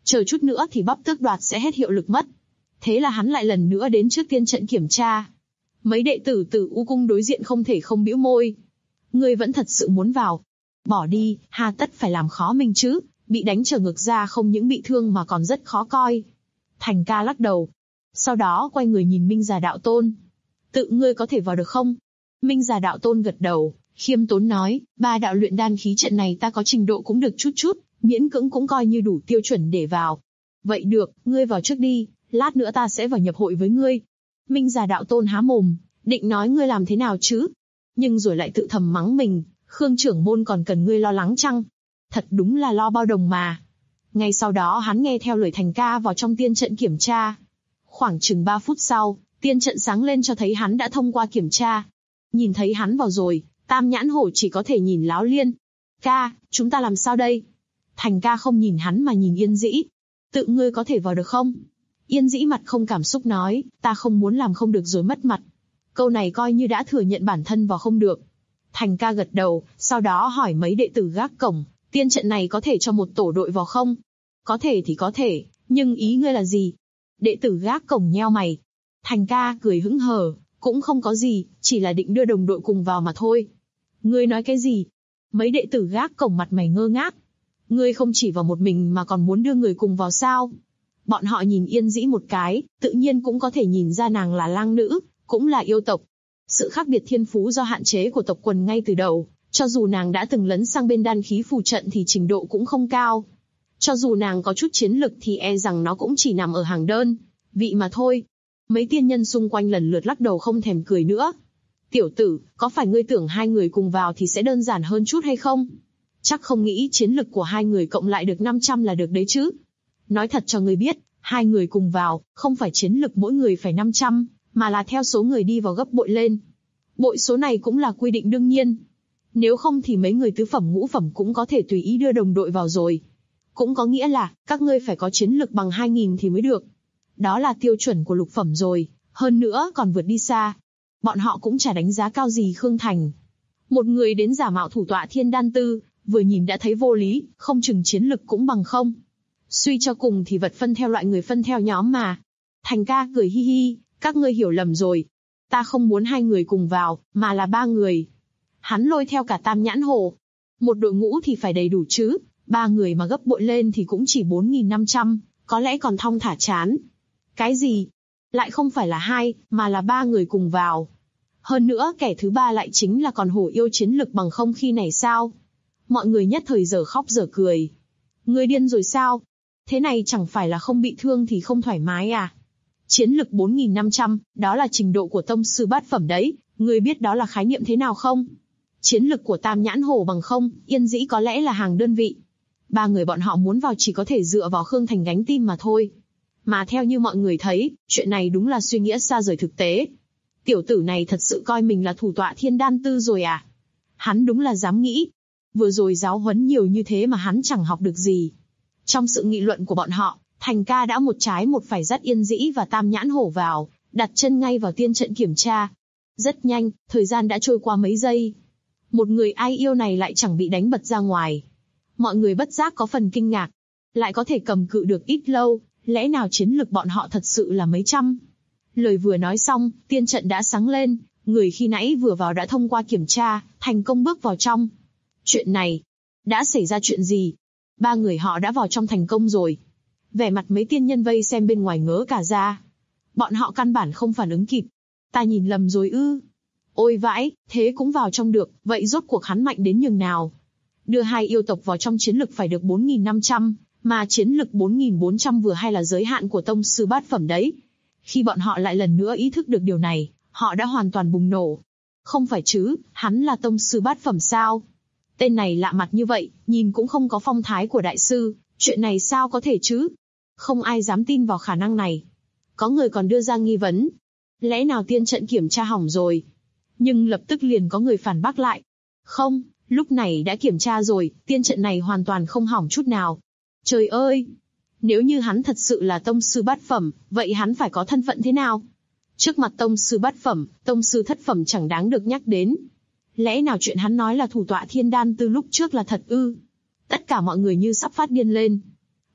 Speaker 2: chờ chút nữa thì bắp tước đoạt sẽ hết hiệu lực mất. Thế là hắn lại lần nữa đến trước tiên trận kiểm tra. Mấy đệ tử Tử U cung đối diện không thể không bĩu môi. Ngươi vẫn thật sự muốn vào? Bỏ đi, hà tất phải làm khó mình chứ, bị đánh trở ngược ra không những bị thương mà còn rất khó coi. Thành Ca lắc đầu. Sau đó quay người nhìn Minh Già Đạo Tôn. Tự ngươi có thể vào được không? Minh Già Đạo Tôn gật đầu, khiêm tốn nói, 3 đạo luyện đan khí trận này ta có trình độ cũng được chút, miễn cưỡng cũng coi như đủ tiêu chuẩn để vào. Vậy được, ngươi vào trước đi, lát nữa ta sẽ vào nhập hội với ngươi. Minh Già Đạo Tôn há mồm, định nói ngươi làm thế nào chứ? Nhưng rồi lại tự thầm mắng mình, Khương trưởng môn còn cần ngươi lo lắng chăng? Thật đúng là lo bao đồng mà. Ngay sau đó hắn nghe theo lời Thành Ca vào trong tiên trận kiểm tra. Khoảng chừng 3 phút sau, tiên trận sáng lên cho thấy hắn đã thông qua kiểm tra. Nhìn thấy hắn vào rồi, Tam Nhãn Hổ chỉ có thể nhìn Láo Liên. Ca, chúng ta làm sao đây? Thành Ca không nhìn hắn mà nhìn Yên Dĩ. Tự ngươi có thể vào được không? Yên Dĩ mặt không cảm xúc nói, ta không muốn làm không được rồi mất mặt. Câu này coi như đã thừa nhận bản thân vào không được. Thành Ca gật đầu, sau đó hỏi mấy đệ tử gác cổng, tiên trận này có thể cho một tổ đội vào không? Có thể thì có thể, nhưng ý ngươi là gì? Đệ tử gác cổng nheo mày. Thành Ca cười hững hờ, cũng không có gì, chỉ là định đưa đồng đội cùng vào mà thôi. Ngươi nói cái gì? Mấy đệ tử gác cổng mặt mày ngơ ngác. Ngươi không chỉ vào một mình mà còn muốn đưa người cùng vào sao? Bọn họ nhìn Yên Dĩ một cái, tự nhiên cũng có thể nhìn ra nàng là lang nữ, cũng là yêu tộc. Sự khác biệt thiên phú do hạn chế của tộc quần ngay từ đầu, cho dù nàng đã từng lấn sang bên đan khí phù trận thì trình độ cũng không cao. Cho dù nàng có chút chiến lực thì e rằng nó cũng chỉ nằm ở hàng đơn, vị mà thôi. Mấy tiên nhân xung quanh lần lượt lắc đầu không thèm cười nữa. Tiểu tử, có phải ngươi tưởng 2 người cùng vào thì sẽ đơn giản hơn chút hay không? Chắc không nghĩ chiến lực của 2 người cộng lại được 500 là được đấy chứ. Nói thật cho ngươi biết, 2 người cùng vào, không phải chiến lực mỗi người phải 500, mà là theo số người đi vào gấp bội lên. Bội số này cũng là quy định đương nhiên. Nếu không thì mấy người tứ phẩm ngũ phẩm cũng có thể tùy ý đưa đồng đội vào rồi. Cũng có nghĩa là, các ngươi phải có chiến lực bằng 2000 thì mới được. Đó là tiêu chuẩn của lục phẩm rồi, hơn nữa còn vượt đi xa. Bọn họ cũng chả đánh giá cao gì Khương Thành. Một người đến giả mạo thủ tọa Thiên Đan Tư, vừa nhìn đã thấy vô lý, không chừng chiến lực cũng bằng không. Suy cho cùng thì vật phân theo loại người phân theo nhóm mà. Thành Ca cười hi hi, các ngươi hiểu lầm rồi. Ta không muốn 2 người cùng vào, mà là 3 người. Hắn lôi theo cả Tam Nhãn Hổ. Một đội ngũ thì phải đầy đủ chứ, 3 người mà gấp bội lên thì cũng chỉ 4500, có lẽ còn thong thả chán. Cái gì? Lại không phải là 2, mà là 3 người cùng vào. Hơn nữa kẻ thứ 3 lại chính là còn hổ yêu chiến lực bằng không khi này sao? Mọi người nhất thời giờ khóc giờ cười. Ngươi điên rồi sao? Thế này chẳng phải là không bị thương thì không thoải mái à? Chiến lực 4500, đó là trình độ của tông sư bát phẩm đấy, ngươi biết đó là khái niệm thế nào không? Chiến lực của Tam Nhãn Hổ bằng không, Yên Dĩ có lẽ là hàng đơn vị. 3 người bọn họ muốn vào chỉ có thể dựa vào Khương Thành gánh tim mà thôi. Mà theo như mọi người thấy, chuyện này đúng là suy nghĩa xa rời thực tế. Tiểu tử này thật sự coi mình là thủ tọa Thiên Đan Tư rồi à? Hắn đúng là dám nghĩ. Vừa rồi giáo huấn nhiều như thế mà hắn chẳng học được gì. Trong sự nghị luận của bọn họ, Thành Ca đã một trái một phải dắt Yên Dĩ và Tam Nhãn Hổ vào, đặt chân ngay vào tiên trận kiểm tra. Rất nhanh, thời gian đã trôi qua mấy giây. Một người ai yêu này lại chẳng bị đánh bật ra ngoài. Mọi người bất giác có phần kinh ngạc. Lại có thể cầm cự được ít lâu, lẽ nào chiến lực bọn họ thật sự là mấy trăm? Lời vừa nói xong, tiên trận đã sáng lên, người khi nãy vừa vào đã thông qua kiểm tra, thành công bước vào trong. Chuyện này, đã xảy ra chuyện gì? 3 người họ đã vào trong thành công rồi. Vẻ mặt mấy tiên nhân vây xem bên ngoài ngớ cả ra. Bọn họ căn bản không phản ứng kịp. Ta nhìn lầm rồi ư? Ôi vãi, thế cũng vào trong được, vậy rốt cuộc hắn mạnh đến nhường nào? Đưa 2 yêu tộc vào trong chiến lực phải được 4500, mà chiến lực 4400 vừa hay là giới hạn của tông sư bát phẩm đấy. Khi bọn họ lại lần nữa ý thức được điều này, họ đã hoàn toàn bùng nổ. Không phải chứ, hắn là tông sư bát phẩm sao? Tên này lạ mặt như vậy, nhìn cũng không có phong thái của đại sư, chuyện này sao có thể chứ? Không ai dám tin vào khả năng này. Có người còn đưa ra nghi vấn. Lẽ nào tiên trận kiểm tra hỏng rồi? Nhưng lập tức liền có người phản bác lại. Không, lúc này đã kiểm tra rồi, tiên trận này hoàn toàn không hỏng chút nào. Trời ơi! Nếu như hắn thật sự là tông sư bát phẩm, vậy hắn phải có thân phận thế nào? Trước mặt tông sư bát phẩm, tông sư thất phẩm chẳng đáng được nhắc đến. Lẽ nào chuyện hắn nói là thủ tọa Thiên Đan Tư lúc trước là thật ư? Tất cả mọi người như sắp phát điên lên.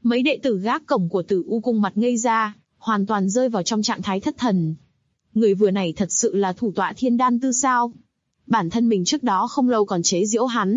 Speaker 2: Mấy đệ tử gác cổng của Tử U cung mặt ngây ra, hoàn toàn rơi vào trong trạng thái thất thần. Người vừa này thật sự là thủ tọa Thiên Đan Tư sao? Bản thân mình trước đó không lâu còn chế giễu hắn.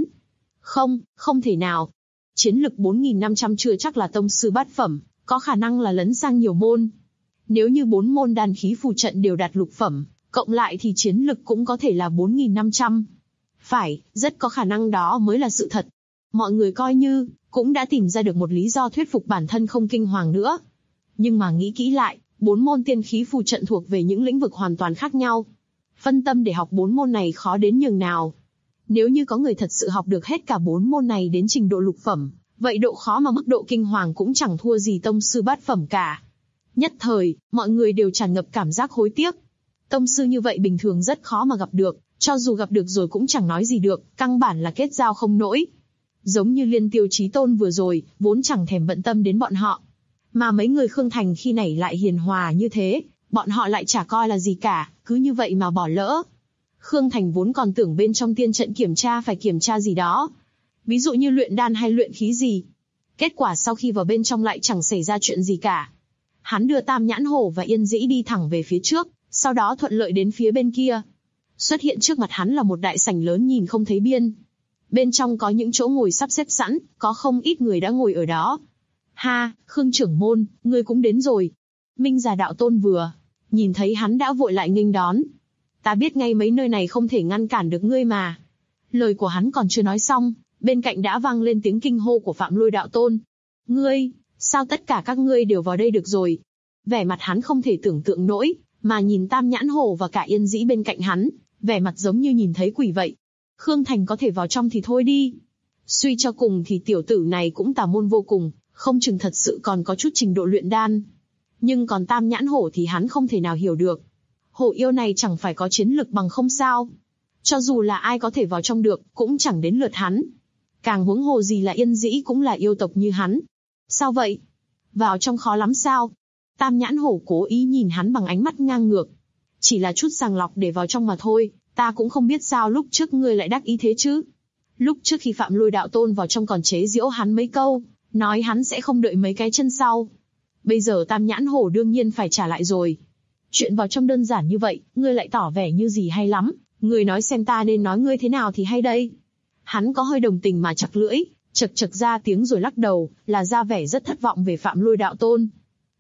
Speaker 2: Không thể nào. Chiến lực 4.500 chưa chắc là tông sư bát phẩm, có khả năng là lấn sang nhiều môn. Nếu như 4 môn đan khí phù trận đều đạt lục phẩm, cộng lại thì chiến lực cũng có thể là 4.500. Phải, rất có khả năng đó mới là sự thật. Mọi người coi như cũng đã tìm ra được một lý do thuyết phục bản thân không kinh hoàng nữa. Nhưng mà nghĩ kỹ lại, 4 môn tiên khí phù trận thuộc về những lĩnh vực hoàn toàn khác nhau. Phân tâm để học 4 môn này khó đến nhường nào. Nếu như có người thật sự học được hết cả 4 môn này đến trình độ lục phẩm, vậy độ khó mà mức độ kinh hoàng cũng chẳng thua gì tông sư bát phẩm cả. Nhất thời, mọi người đều tràn ngập cảm giác hối tiếc. Tông sư như vậy bình thường rất khó mà gặp được, cho dù gặp được rồi cũng chẳng nói gì được, căn bản là kết giao không nổi. Giống như Liên Tiêu Chí Tôn vừa rồi, vốn chẳng thèm bận tâm đến bọn họ. Mà mấy người Khương Thành khi nãy lại hiền hòa như thế, bọn họ lại chả coi là gì cả, cứ như vậy mà bỏ lỡ. Khương Thành vốn còn tưởng bên trong tiên trận phải kiểm tra gì đó. Ví dụ như luyện đan hay luyện khí gì. Kết quả sau khi vào bên trong lại chẳng xảy ra chuyện gì cả. Hắn đưa Tam Nhãn Hổ và Yên Dĩ đi thẳng về phía trước, sau đó thuận lợi đến phía bên kia. Xuất hiện trước mặt hắn là một đại sảnh lớn nhìn không thấy biên. Bên trong có những chỗ ngồi sắp xếp sẵn, có không ít người đã ngồi ở đó. Ha, Khương trưởng môn, ngươi cũng đến rồi. Minh Già Đạo Tôn vừa nhìn thấy hắn đã vội lại nghênh đón. Ta biết ngay mấy nơi này không thể ngăn cản được ngươi mà. Lời của hắn còn chưa nói xong, bên cạnh đã vang lên tiếng kinh hô của Phạm Lôi Đạo Tôn. Ngươi, sao tất cả các ngươi đều vào đây được rồi? Vẻ mặt hắn không thể tưởng tượng nổi, mà nhìn Tam Nhãn Hổ và cả Yên Dĩ bên cạnh hắn, vẻ mặt giống như nhìn thấy quỷ vậy. Khương Thành có thể vào trong thì thôi đi. Suy cho cùng thì tiểu tử này cũng tà môn vô cùng, không chừng thật sự còn có chút trình độ luyện đan. Nhưng còn Tam Nhãn Hổ thì hắn không thể nào hiểu được. Hổ yêu này chẳng phải có chiến lực bằng không sao. Cho dù là ai có thể vào trong được, cũng chẳng đến lượt hắn. Càng huống hồ gì là Yên Dĩ cũng là yêu tộc như hắn. Sao vậy? Vào trong khó lắm sao? Tam Nhãn Hổ cố ý nhìn hắn bằng ánh mắt ngang ngược. Chỉ là chút sàng lọc để vào trong mà thôi, ta cũng không biết sao lúc trước ngươi lại đắc ý thế chứ. Lúc trước khi Phạm Lôi Đạo Tôn vào trong còn chế giễu hắn mấy câu, nói hắn sẽ không đợi mấy cái chân sau. Bây giờ Tam Nhãn Hổ đương nhiên phải trả lại rồi. Chuyện vào trong đơn giản như vậy, ngươi lại tỏ vẻ như gì hay lắm, ngươi nói xem ta nên nói ngươi thế nào thì hay đây. Hắn có hơi đồng tình mà chặt lưỡi, chật chật ra tiếng rồi lắc đầu, là ra vẻ rất thất vọng về Phạm Lôi Đạo Tôn.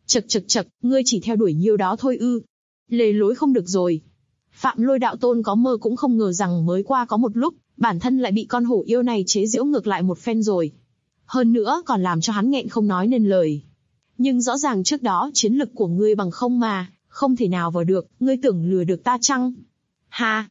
Speaker 2: Chật, ngươi chỉ theo đuổi nhiêu đó thôi ư? Lề lối không được rồi. Phạm Lôi Đạo Tôn có mơ cũng không ngờ rằng mới qua có một lúc, bản thân lại bị con hổ yêu này chế giễu ngược lại một phen rồi. Hơn nữa còn làm cho hắn nghẹn không nói nên lời. Nhưng rõ ràng trước đó chiến lực của ngươi bằng không mà, không thể nào vào được, ngươi tưởng lừa được ta chăng? Ha!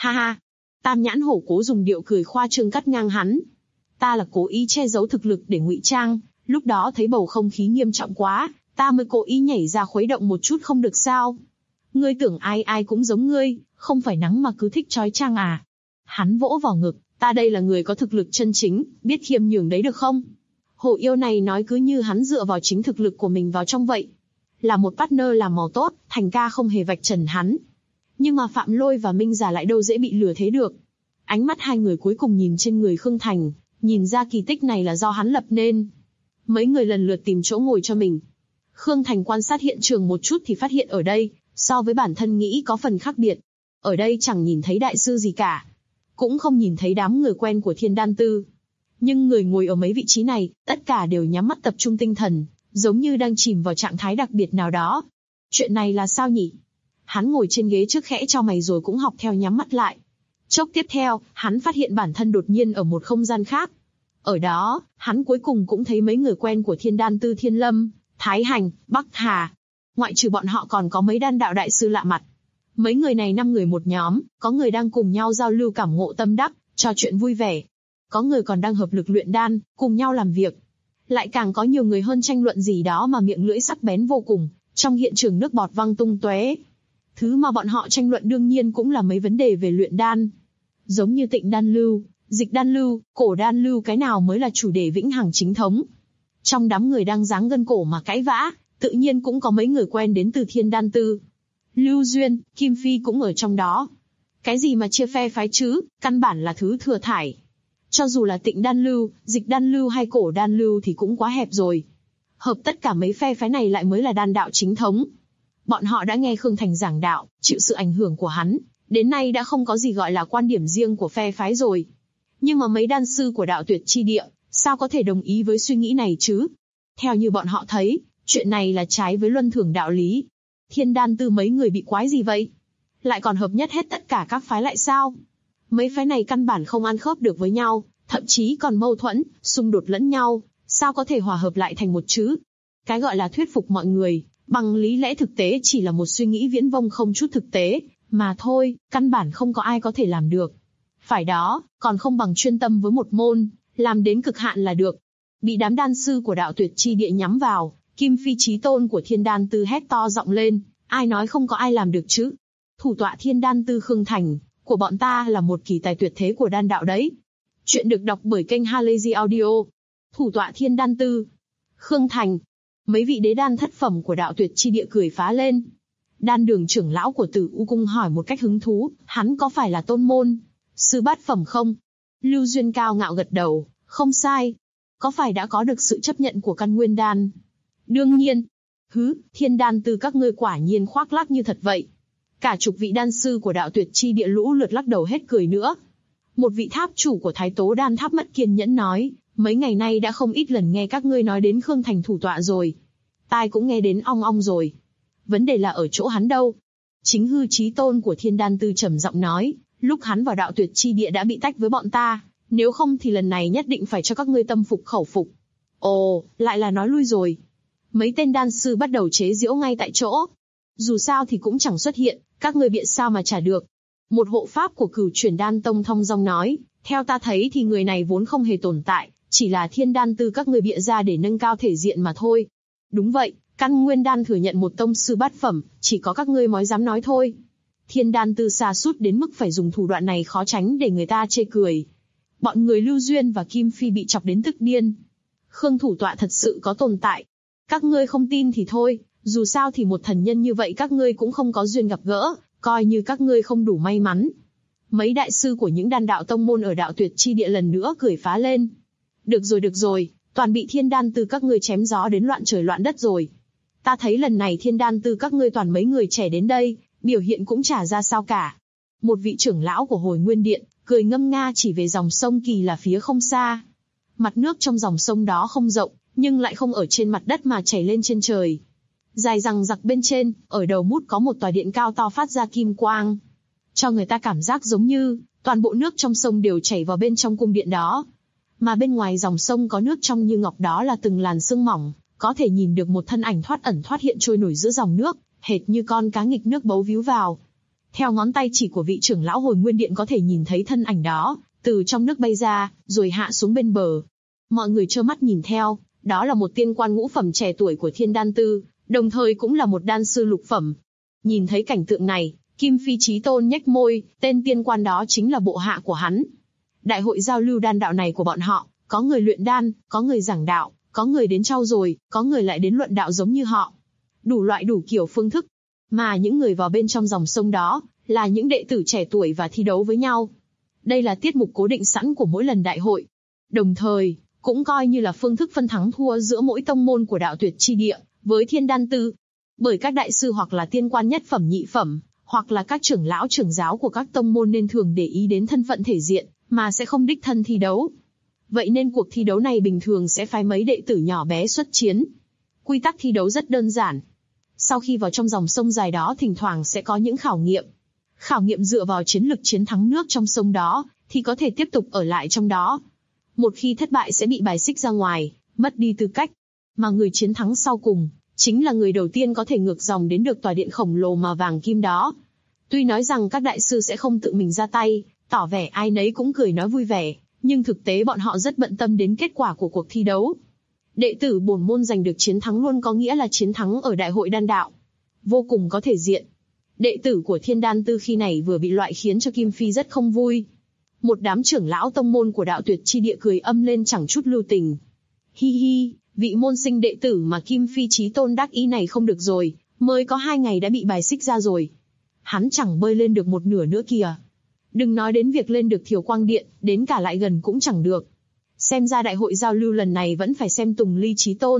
Speaker 2: Tam Nhãn Hổ cố dùng điệu cười khoa trương cắt ngang hắn. Ta là cố ý che giấu thực lực để ngụy trang, lúc đó thấy bầu không khí nghiêm trọng quá, ta mới cố ý nhảy ra khuấy động một chút không được sao? Ngươi tưởng ai cũng giống ngươi, không phải nắng mà cứ thích chói chang à? Hắn vỗ vào ngực, ta đây là người có thực lực chân chính, biết khiêm nhường đấy được không? Hổ yêu này nói cứ như hắn dựa vào chính thực lực của mình vào trong vậy. Là một partner làm màu tốt, Thành ca không hề vạch trần hắn. Nhưng mà Phạm Lôi và Minh Già lại đâu dễ bị lừa thế được. Ánh mắt hai người cuối cùng nhìn trên người Khương Thành, nhìn ra kỳ tích này là do hắn lập nên. Mấy người lần lượt tìm chỗ ngồi cho mình. Khương Thành quan sát hiện trường một chút thì phát hiện ở đây, so với bản thân nghĩ có phần khác biệt. Ở đây chẳng nhìn thấy đại sư gì cả. Cũng không nhìn thấy đám người quen của Thiên Đan Tư. Nhưng người ngồi ở mấy vị trí này, tất cả đều nhắm mắt tập trung tinh thần, giống như đang chìm vào trạng thái đặc biệt nào đó. Chuyện này là sao nhỉ? Hắn ngồi trên ghế trước khẽ chau mày rồi cũng học theo nhắm mắt lại. Chốc tiếp theo, hắn phát hiện bản thân đột nhiên ở một không gian khác. Ở đó, hắn cuối cùng cũng thấy mấy người quen của Thiên Đan Tư Thiên Lâm, Thái Hành, Bắc Hà. Ngoại trừ bọn họ còn có mấy đan đạo đại sư lạ mặt. Mấy người này 5 người một nhóm, có người đang cùng nhau giao lưu cảm ngộ tâm đắc, trò chuyện vui vẻ. Có người còn đang hợp lực luyện đan, cùng nhau làm việc. Lại càng có nhiều người hơn tranh luận gì đó mà miệng lưỡi sắc bén vô cùng, trong hiện trường nước bọt văng tung tóe. Thứ mà bọn họ tranh luận đương nhiên cũng là mấy vấn đề về luyện đan. Giống như tịnh đan lưu, dịch đan lưu, cổ đan lưu cái nào mới là chủ đề vĩnh hằng chính thống. Trong đám người đang giáng gân cổ mà cãi vã, tự nhiên cũng có mấy người quen đến từ Thiên Đan Tư. Lưu Duyên, Kim Phi cũng ở trong đó. Cái gì mà chia phe phái chứ, căn bản là thứ thừa thải. Cho dù là tịnh đan lưu, dịch đan lưu hay cổ đan lưu thì cũng quá hẹp rồi. hợp tất cả mấy phe phái này lại mới là đan đạo chính thống. Bọn họ đã nghe Khương Thành giảng đạo, chịu sự ảnh hưởng của hắn, đến nay đã không có gì gọi là quan điểm riêng của phe phái rồi. Nhưng mà mấy đan sư của đạo tuyệt chi địa, sao có thể đồng ý với suy nghĩ này chứ? Theo như bọn họ thấy, chuyện này là trái với luân thường đạo lý. Thiên đan tư mấy người bị quái gì vậy? Lại còn hợp nhất hết tất cả các phái lại sao? Mấy phái này căn bản không ăn khớp được với nhau, thậm chí còn mâu thuẫn, xung đột lẫn nhau, sao có thể hòa hợp lại thành một chứ? Cái gọi là thuyết phục mọi người, bằng lý lẽ thực tế chỉ là một suy nghĩ viễn vông không chút thực tế, mà thôi, căn bản không có ai có thể làm được. Phải đó, còn không bằng chuyên tâm với một môn, làm đến cực hạn là được. Bị đám đan sư của đạo tuyệt chi địa nhắm vào, Kim Phi chí tôn của Thiên Đan Tư hét to giọng lên, ai nói không có ai làm được chứ? Thủ tọa Thiên Đan Tư Khương Thành của bọn ta là một kỳ tài tuyệt thế của đan đạo đấy. Chuyện được đọc bởi kênh Halazy Audio. Thủ tọa Thiên Đan Tư Khương Thành. Mấy vị đế đan thất phẩm của đạo tuyệt chi địa cười phá lên. Đan đường trưởng lão của Tử U Cung hỏi một cách hứng thú, hắn có phải là tôn môn sư bát phẩm không? Lưu Duyên cao ngạo gật đầu, không sai. Có phải đã có được sự chấp nhận của căn nguyên đan? Đương nhiên. Thiên đan tư các ngươi quả nhiên khoác lác như thật vậy. Cả chục vị đan sư của đạo tuyệt chi địa lũ lượt lắc đầu hết cười nữa. Một vị tháp chủ của Thái Tố Đan Tháp mất kiên nhẫn nói, mấy ngày nay đã không ít lần nghe các ngươi nói đến Khương Thành thủ tọa rồi. Tai cũng nghe đến ong ong rồi. Vấn đề là ở chỗ hắn đâu? Chính hư chí tôn của Thiên Đan Tư trầm giọng nói, lúc hắn vào đạo tuyệt chi địa đã bị tách với bọn ta, nếu không thì lần này nhất định phải cho các ngươi tâm phục khẩu phục. Ồ, lại là nói lui rồi. Mấy tên đan sư bắt đầu chế giễu ngay tại chỗ. Dù sao thì cũng chẳng xuất hiện, các ngươi biện sao mà trả được. Một hộ pháp của Cửu Chuyển Đan Tông thong dong nói, theo ta thấy thì người này vốn không hề tồn tại, chỉ là Thiên Đan Tư các ngươi bịa ra để nâng cao thể diện mà thôi. Đúng vậy, căn nguyên đan thừa nhận một tông sư bát phẩm, chỉ có các ngươi mới dám nói thôi. Thiên Đan Tư sa sút đến mức phải dùng thủ đoạn này khó tránh để người ta chê cười. Bọn người Lưu Duyên và Kim Phi bị chọc đến tức điên. Khương thủ tọa thật sự có tồn tại. Các ngươi không tin thì thôi, dù sao thì một thần nhân như vậy các ngươi cũng không có duyên gặp gỡ, coi như các ngươi không đủ may mắn. Mấy đại sư của những đan đạo tông môn ở đạo tuyệt chi địa lần nữa cười phá lên. Được rồi, toàn bị Thiên Đan Tư các ngươi chém gió đến loạn trời loạn đất rồi. Ta thấy lần này Thiên Đan Tư các ngươi toàn mấy người trẻ đến đây, biểu hiện cũng chả ra sao cả. Một vị trưởng lão của Hồi Nguyên Điện, cười ngâm nga chỉ về dòng sông Kỳ là phía không xa. Mặt nước trong dòng sông đó không rộng, nhưng lại không ở trên mặt đất mà chảy lên trên trời. Dài rằng giặc bên trên, ở đầu mút có một tòa điện cao to phát ra kim quang. Cho người ta cảm giác giống như, toàn bộ nước trong sông đều chảy vào bên trong cung điện đó. Mà bên ngoài dòng sông có nước trong như ngọc đó là từng làn sương mỏng, có thể nhìn được một thân ảnh thoát ẩn thoát hiện trôi nổi giữa dòng nước, hệt như con cá nghịch nước bấu víu vào. Theo ngón tay chỉ của vị trưởng lão Hồi Nguyên Điện có thể nhìn thấy thân ảnh đó, từ trong nước bay ra, rồi hạ xuống bên bờ. Mọi người trơ mắt nhìn theo, đó là một tiên quan ngũ phẩm trẻ tuổi của Thiên Đan Tư, đồng thời cũng là một đan sư lục phẩm. Nhìn thấy cảnh tượng này, Kim Phi chí tôn nhếch môi, tên tiên quan đó chính là bộ hạ của hắn. Đại hội giao lưu đan đạo này của bọn họ, có người luyện đan, có người giảng đạo, có người đến trau dồi, có người lại đến luận đạo giống như họ. Đủ loại đủ kiểu phương thức. Mà những người vào bên trong dòng sông đó, là những đệ tử trẻ tuổi và thi đấu với nhau. Đây là tiết mục cố định sẵn của mỗi lần đại hội. Đồng thời, cũng coi như là phương thức phân thắng thua giữa mỗi tông môn của đạo tuyệt chi địa, với Thiên Đan Tư. Bởi các đại sư hoặc là tiên quan nhất phẩm nhị phẩm, hoặc là các trưởng lão trưởng giáo của các tông môn nên thường để ý đến thân phận thể diện, mà sẽ không đích thân thi đấu. Vậy nên cuộc thi đấu này bình thường sẽ phái mấy đệ tử nhỏ bé xuất chiến. Quy tắc thi đấu rất đơn giản. Sau khi vào trong dòng sông dài đó thỉnh thoảng sẽ có những khảo nghiệm. Khảo nghiệm dựa vào chiến lực chiến thắng nước trong sông đó, thì có thể tiếp tục ở lại trong đó. Một khi thất bại sẽ bị bài xích ra ngoài, mất đi tư cách. Mà người chiến thắng sau cùng, chính là người đầu tiên có thể ngược dòng đến được tòa điện khổng lồ mà vàng kim đó. Tuy nói rằng các đại sư sẽ không tự mình ra tay, tỏ vẻ ai nấy cũng cười nói vui vẻ, nhưng thực tế bọn họ rất bận tâm đến kết quả của cuộc thi đấu. Đệ tử bổn môn giành được chiến thắng luôn có nghĩa là chiến thắng ở đại hội đan đạo. Vô cùng có thể diện. Đệ tử của Thiên Đan Tư khi này vừa bị loại khiến cho Kim Phi rất không vui. Một đám trưởng lão tông môn của đạo tuyệt chi địa cười âm lên chẳng chút lưu tình. Hi hi, vị môn sinh đệ tử mà Kim Phi chí tôn đắc ý này không được rồi, mới có 2 ngày đã bị bài xích ra rồi. Hắn chẳng bơi lên được một nửa nữa kìa. Đừng nói đến việc lên được Thiều Quang Điện, đến cả lại gần cũng chẳng được. Xem ra đại hội giao lưu lần này vẫn phải xem Tùng Ly chí tôn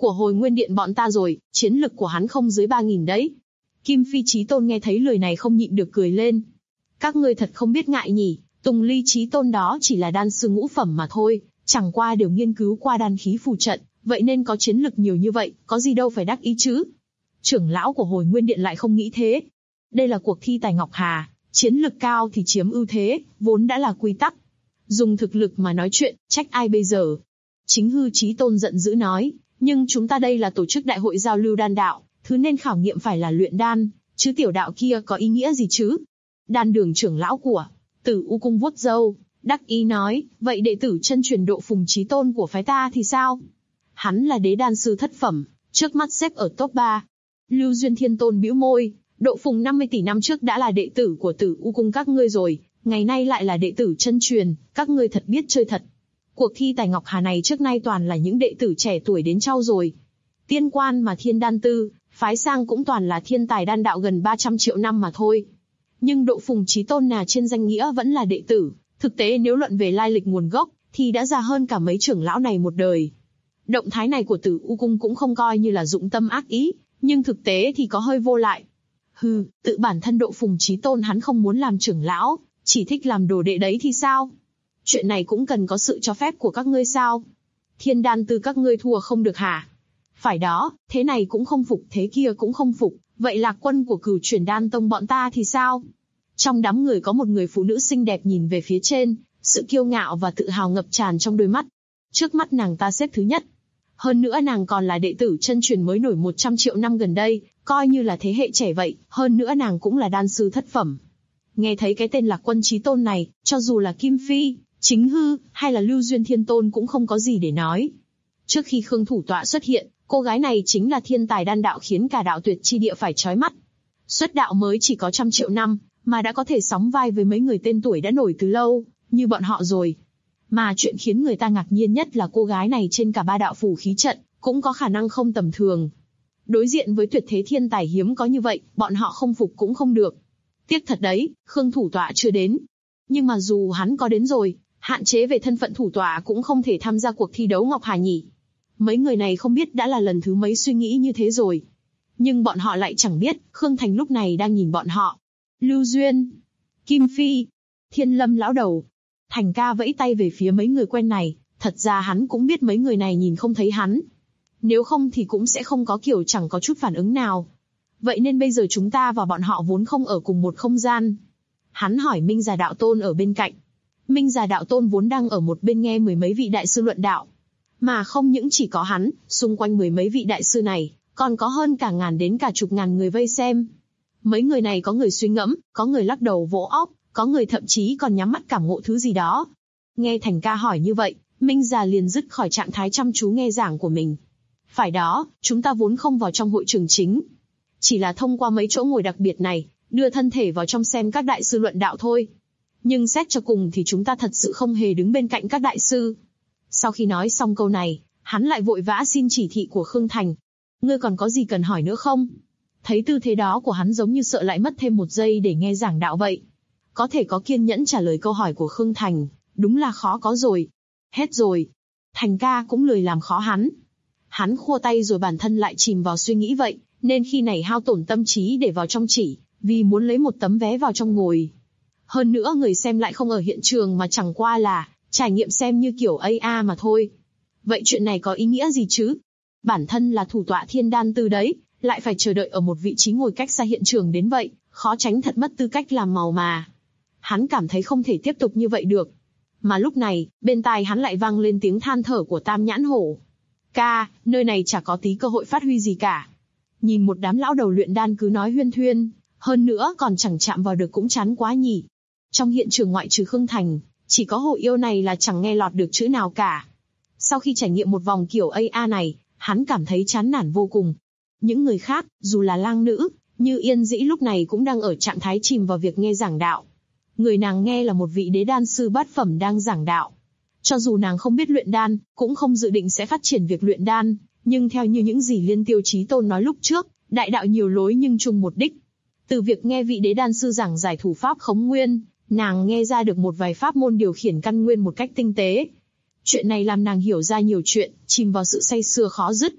Speaker 2: của Hồi Nguyên Điện bọn ta rồi, chiến lực của hắn không dưới 3.000 đấy. Kim Phi Chí Tôn nghe thấy lời này không nhịn được cười lên. Các ngươi thật không biết ngại nhỉ, Tùng Ly Chí Tôn đó chỉ là đan sư ngũ phẩm mà thôi, chẳng qua đều nghiên cứu qua đan khí phù trận, vậy nên có chiến lực nhiều như vậy, có gì đâu phải đắc ý chứ. Trưởng lão của Hồi Nguyên Điện lại không nghĩ thế. Đây là cuộc thi tài Ngọc Hà, chiến lực cao thì chiếm ưu thế, vốn đã là quy tắc. Dùng thực lực mà nói chuyện, trách ai bây giờ? Chính Hư Chí Tôn giận dữ nói, nhưng chúng ta đây là tổ chức đại hội giao lưu đan đạo, thứ nên khảo nghiệm phải là luyện đan, chứ tiểu đạo kia có ý nghĩa gì chứ? Đan đường trưởng lão của Tử U Cung vuốt râu, đắc ý nói, vậy đệ tử chân truyền Độ Phùng Chí Tôn của phái ta thì sao? Hắn là đế đan sư thất phẩm, trước mắt xếp ở top 3. Lưu Duyên Thiên Tôn bĩu môi, Độ Phùng 50 tỷ năm trước đã là đệ tử của Tử U Cung các ngươi rồi, ngày nay lại là đệ tử chân truyền, các ngươi thật biết chơi thật. Cuộc thi tài Ngọc Hà này trước nay toàn là những đệ tử trẻ tuổi đến trau rồi. Tiên quan mà Thiên Đan Tư, phái sang cũng toàn là thiên tài đan đạo gần 300 triệu năm mà thôi. Nhưng Độ Phùng Chí Tôn là trên danh nghĩa vẫn là đệ tử, thực tế nếu luận về lai lịch nguồn gốc, thì đã già hơn cả mấy trưởng lão này một đời. Động thái này của Tử U Cung cũng không coi như là dụng tâm ác ý, nhưng thực tế thì có hơi vô lại. Hừ, tự bản thân Độ Phùng Chí Tôn hắn không muốn làm trưởng lão, chỉ thích làm đồ đệ đấy thì sao? Chuyện này cũng cần có sự cho phép của các ngươi sao? Thiên Đan Tư các ngươi thua không được hả? Phải đó, thế này cũng không phục, thế kia cũng không phục, vậy Lạc Quân của Cửu Chuyển Đan Tông bọn ta thì sao? Trong đám người có một người phụ nữ xinh đẹp nhìn về phía trên, sự kiêu ngạo và tự hào ngập tràn trong đôi mắt. Trước mắt nàng ta xếp thứ nhất. Hơn nữa nàng còn là đệ tử chân truyền mới nổi 100 triệu năm gần đây, coi như là thế hệ trẻ vậy, hơn nữa nàng cũng là đan sư thất phẩm. Nghe thấy cái tên Lạc Quân Chí Tôn này, cho dù là Kim Phi, Chính Hư, hay là Lưu Duyên Thiên Tôn cũng không có gì để nói. Trước khi Khương Thủ Tọa xuất hiện, cô gái này chính là thiên tài đan đạo khiến cả đạo tuyệt chi địa phải chói mắt. Xuất đạo mới chỉ có 100 triệu năm, mà đã có thể sóng vai với mấy người tên tuổi đã nổi từ lâu, như bọn họ rồi. Mà chuyện khiến người ta ngạc nhiên nhất là cô gái này trên cả 3 đạo phù khí trận, cũng có khả năng không tầm thường. Đối diện với tuyệt thế thiên tài hiếm có như vậy, bọn họ không phục cũng không được. Tiếc thật đấy, Khương Thủ Tọa chưa đến. Nhưng mà dù hắn có đến rồi, hạn chế về thân phận thủ tọa cũng không thể tham gia cuộc thi đấu Ngọc Hà nhỉ. Mấy người này không biết đã là lần thứ mấy suy nghĩ như thế rồi. Nhưng bọn họ lại chẳng biết, Khương Thành lúc này đang nhìn bọn họ. Lưu Duyên, Kim Phi, Thiên Lâm lão đầu. Thành ca vẫy tay về phía mấy người quen này, thật ra hắn cũng biết mấy người này nhìn không thấy hắn. Nếu không thì cũng sẽ không có kiểu chẳng có chút phản ứng nào. Vậy nên bây giờ chúng ta và bọn họ vốn không ở cùng một không gian. Hắn hỏi Minh Già Đạo Tôn ở bên cạnh. Minh Già Đạo Tôn vốn đang ở một bên nghe mười mấy vị đại sư luận đạo. Mà không những chỉ có hắn, xung quanh mười mấy vị đại sư này, còn có hơn cả ngàn đến cả chục ngàn người vây xem. Mấy người này có người suy ngẫm, có người lắc đầu vỗ óc, có người thậm chí còn nhắm mắt cảm ngộ thứ gì đó. Nghe Thành ca hỏi như vậy, Minh Già liền dứt khỏi trạng thái chăm chú nghe giảng của mình. Phải đó, chúng ta vốn không vào trong hội trường chính. Chỉ là thông qua mấy chỗ ngồi đặc biệt này, đưa thân thể vào trong xem các đại sư luận đạo thôi. Nhưng xét cho cùng thì chúng ta thật sự không hề đứng bên cạnh các đại sư. Sau khi nói xong câu này, hắn lại vội vã xin chỉ thị của Khương Thành. Ngươi còn có gì cần hỏi nữa không? Thấy tư thế đó của hắn giống như sợ lại mất thêm một giây để nghe giảng đạo vậy. Có thể có kiên nhẫn trả lời câu hỏi của Khương Thành, đúng là khó có rồi. Hết rồi. Thành ca cũng lười làm khó hắn. Hắn khua tay rồi bản thân lại chìm vào suy nghĩ vậy, nên khi này hao tổn tâm trí để vào trong chỉ, vì muốn lấy một tấm vé vào trong ngồi. Hơn nữa người xem lại không ở hiện trường mà chẳng qua là trải nghiệm xem như kiểu AR mà thôi. Vậy chuyện này có ý nghĩa gì chứ? Bản thân là thủ tọa Thiên Đan Tư đấy, lại phải chờ đợi ở một vị trí ngồi cách xa hiện trường đến vậy, khó tránh thật mất tư cách làm màu mà. Hắn cảm thấy không thể tiếp tục như vậy được. Mà lúc này, bên tai hắn lại vang lên tiếng than thở của Tam Nhãn Hổ. Ca, nơi này chả có tí cơ hội phát huy gì cả. Nhìn một đám lão đầu luyện đan cứ nói huyên thuyên, hơn nữa còn chẳng chạm vào được cũng chán quá nhỉ. Trong hiện trường ngoại trừ Khương Thành, chỉ có Hồ Yêu này là chẳng nghe lọt được chữ nào cả. Sau khi trải nghiệm một vòng kiểu AR này, hắn cảm thấy chán nản vô cùng. Những người khác, dù là lang nữ, như Yên Dĩ lúc này cũng đang ở trạng thái chìm vào việc nghe giảng đạo. Người nàng nghe là một vị đế đan sư bát phẩm đang giảng đạo. Cho dù nàng không biết luyện đan, cũng không dự định sẽ phát triển việc luyện đan, nhưng theo như những gì Liên Tiêu Chí Tôn nói lúc trước, đại đạo nhiều lối nhưng chung một đích. Từ việc nghe vị đế đan sư giảng giải thủ pháp khống nguyên, nàng nghe ra được một vài pháp môn điều khiển căn nguyên một cách tinh tế. Chuyện này làm nàng hiểu ra nhiều chuyện, chìm vào sự say sưa khó dứt.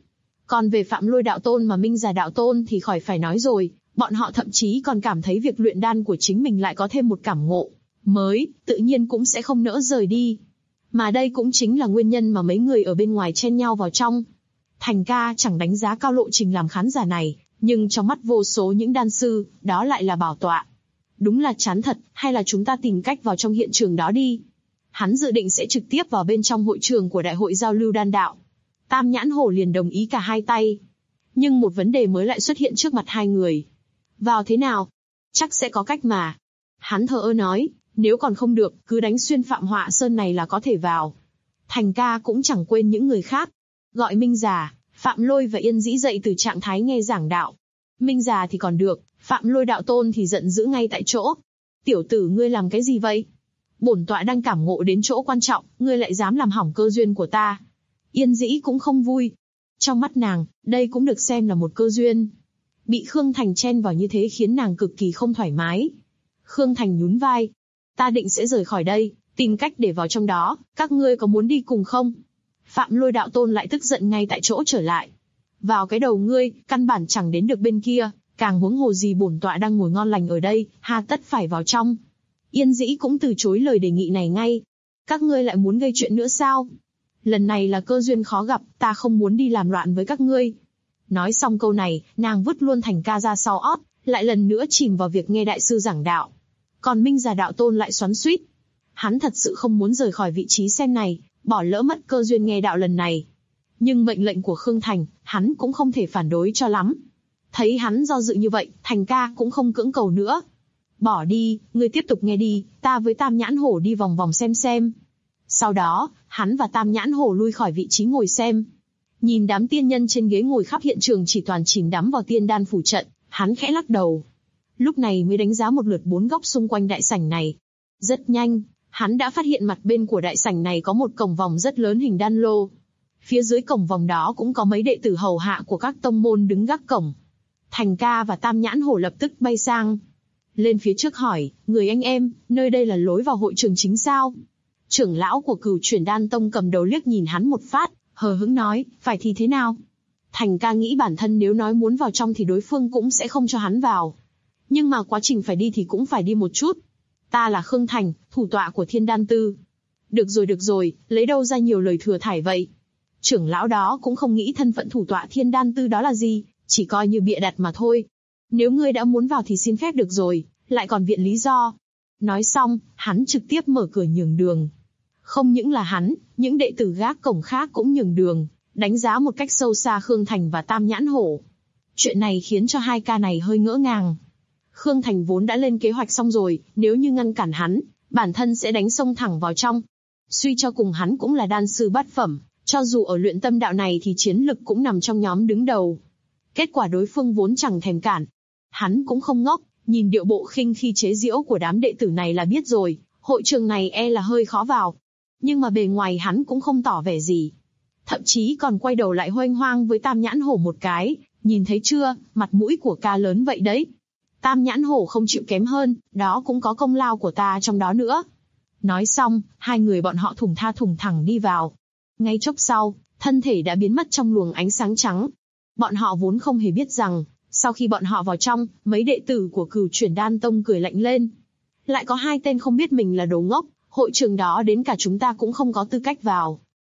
Speaker 2: Còn về Phạm Lôi đạo tôn mà Minh Già đạo tôn thì khỏi phải nói rồi, bọn họ thậm chí còn cảm thấy việc luyện đan của chính mình lại có thêm một cảm ngộ mới, tự nhiên cũng sẽ không nỡ rời đi. Mà đây cũng chính là nguyên nhân mà mấy người ở bên ngoài chen nhau vào trong. Thành ca chẳng đánh giá cao lộ trình làm khán giả này, nhưng trong mắt vô số những đan sư, đó lại là bảo tọa. Đúng là chán thật, hay là chúng ta tìm cách vào trong hiện trường đó đi. Hắn dự định sẽ trực tiếp vào bên trong hội trường của đại hội giao lưu đan đạo. Tam Nhãn Hổ liền đồng ý cả hai tay. Nhưng một vấn đề mới lại xuất hiện trước mặt hai người. Vào thế nào? Chắc sẽ có cách mà. Hắn thờ ơ nói, nếu còn không được, cứ đánh xuyên Phạm Họa Sơn này là có thể vào. Thành ca cũng chẳng quên những người khác. Gọi Minh Già, Phạm Lôi và Yên Dĩ dậy từ trạng thái nghe giảng đạo. Minh Già thì còn được, Phạm Lôi đạo tôn thì giận dữ ngay tại chỗ. Tiểu tử ngươi làm cái gì vậy? Bổn tọa đang cảm ngộ đến chỗ quan trọng, ngươi lại dám làm hỏng cơ duyên của ta. Yên Dĩ cũng không vui. Trong mắt nàng, đây cũng được xem là một cơ duyên. Bị Khương Thành chen vào như thế khiến nàng cực kỳ không thoải mái. Khương Thành nhún vai. Ta định sẽ rời khỏi đây, tìm cách để vào trong đó, các ngươi có muốn đi cùng không? Phạm Lôi đạo tôn lại tức giận ngay tại chỗ trở lại. Vào cái đầu ngươi, căn bản chẳng đến được bên kia, càng huống hồ gì bổn tọa đang ngồi ngon lành ở đây, hà tất phải vào trong. Yên Dĩ cũng từ chối lời đề nghị này ngay. Các ngươi lại muốn gây chuyện nữa sao? Lần này là cơ duyên khó gặp, ta không muốn đi làm loạn với các ngươi. Nói xong câu này, nàng vứt luôn Thành ca ra sau ót, lại lần nữa chìm vào việc nghe đại sư giảng đạo. Còn Minh Già đạo tôn lại xoắn xuýt. Hắn thật sự không muốn rời khỏi vị trí xem này, bỏ lỡ mất cơ duyên nghe đạo lần này. Nhưng mệnh lệnh của Khương Thành, hắn cũng không thể phản đối cho lắm. Thấy hắn do dự như vậy, Thành ca cũng không cưỡng cầu nữa. Bỏ đi, ngươi tiếp tục nghe đi, ta với Tam Nhãn Hổ đi vòng vòng xem. Sau đó, hắn và Tam Nhãn Hổ lui khỏi vị trí ngồi xem. Nhìn đám tiên nhân trên ghế ngồi khắp hiện trường chỉ toàn chìm đắm vào tiên đan phủ trận, hắn khẽ lắc đầu. Lúc này mới đánh giá một lượt 4 góc xung quanh đại sảnh này. Rất nhanh, hắn đã phát hiện mặt bên của đại sảnh này có một cổng vòng rất lớn hình đan lô. Phía dưới cổng vòng đó cũng có mấy đệ tử hầu hạ của các tông môn đứng gác cổng. Thành ca và Tam Nhãn Hổ lập tức bay sang. Lên phía trước hỏi, người anh em, nơi đây là lối vào hội trường chính sao? Trưởng lão của Cửu Chuyển Đan Tông cầm đầu liếc nhìn hắn một phát, hờ hững nói, phải thì thế nào? Thành ca nghĩ bản thân nếu nói muốn vào trong thì đối phương cũng sẽ không cho hắn vào. Nhưng mà quá trình phải đi thì cũng phải đi một chút. Ta là Khương Thành, thủ tọa của Thiên Đan Tư. Được rồi, lấy đâu ra nhiều lời thừa thải vậy? Trưởng lão đó cũng không nghĩ thân phận thủ tọa Thiên Đan Tư đó là gì, chỉ coi như bịa đặt mà thôi. Nếu ngươi đã muốn vào thì xin phép được rồi, lại còn viện lý do. Nói xong, hắn trực tiếp mở cửa nhường đường. Không những là hắn, những đệ tử gác cổng khác cũng nhường đường, đánh giá một cách sâu xa Khương Thành và Tam Nhãn Hổ. Chuyện này khiến cho hai ca này hơi ngỡ ngàng. Khương Thành vốn đã lên kế hoạch xong rồi, nếu như ngăn cản hắn, bản thân sẽ đánh xông thẳng vào trong. Suy cho cùng hắn cũng là đan sư bát phẩm, cho dù ở luyện tâm đạo này thì chiến lực cũng nằm trong nhóm đứng đầu. Kết quả đối phương vốn chẳng thèm cản. Hắn cũng không ngốc, nhìn điệu bộ khinh khi chế giễu của đám đệ tử này là biết rồi, hội trường này e là hơi khó vào. Nhưng mà bề ngoài hắn cũng không tỏ vẻ gì. Thậm chí còn quay đầu lại hoanh hoang với Tam Nhãn Hổ một cái, nhìn thấy chưa, mặt mũi của ca lớn vậy đấy. Tam Nhãn Hổ không chịu kém hơn, đó cũng có công lao của ta trong đó nữa. Nói xong, hai người bọn họ thủng thẳng đi vào. Ngay chốc sau, thân thể đã biến mất trong luồng ánh sáng trắng. Bọn họ vốn không hề biết rằng, sau khi bọn họ vào trong, mấy đệ tử của Cửu Chuyển Đan Tông cười lạnh lên. Lại có hai tên không biết mình là đồ ngốc, hội trường đó đến cả chúng ta cũng không có tư cách vào.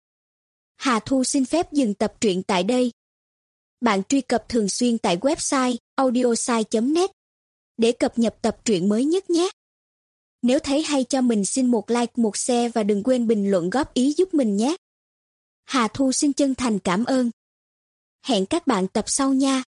Speaker 3: Hà Thu xin phép dừng tập truyện tại đây. Bạn truy cập thường xuyên tại website audiosai.net để cập nhật tập truyện mới nhất nhé. Nếu thấy hay cho mình xin một like, một share và đừng quên bình luận góp ý giúp mình nhé. Hà Thu xin chân thành cảm ơn. Hẹn các bạn tập sau nha.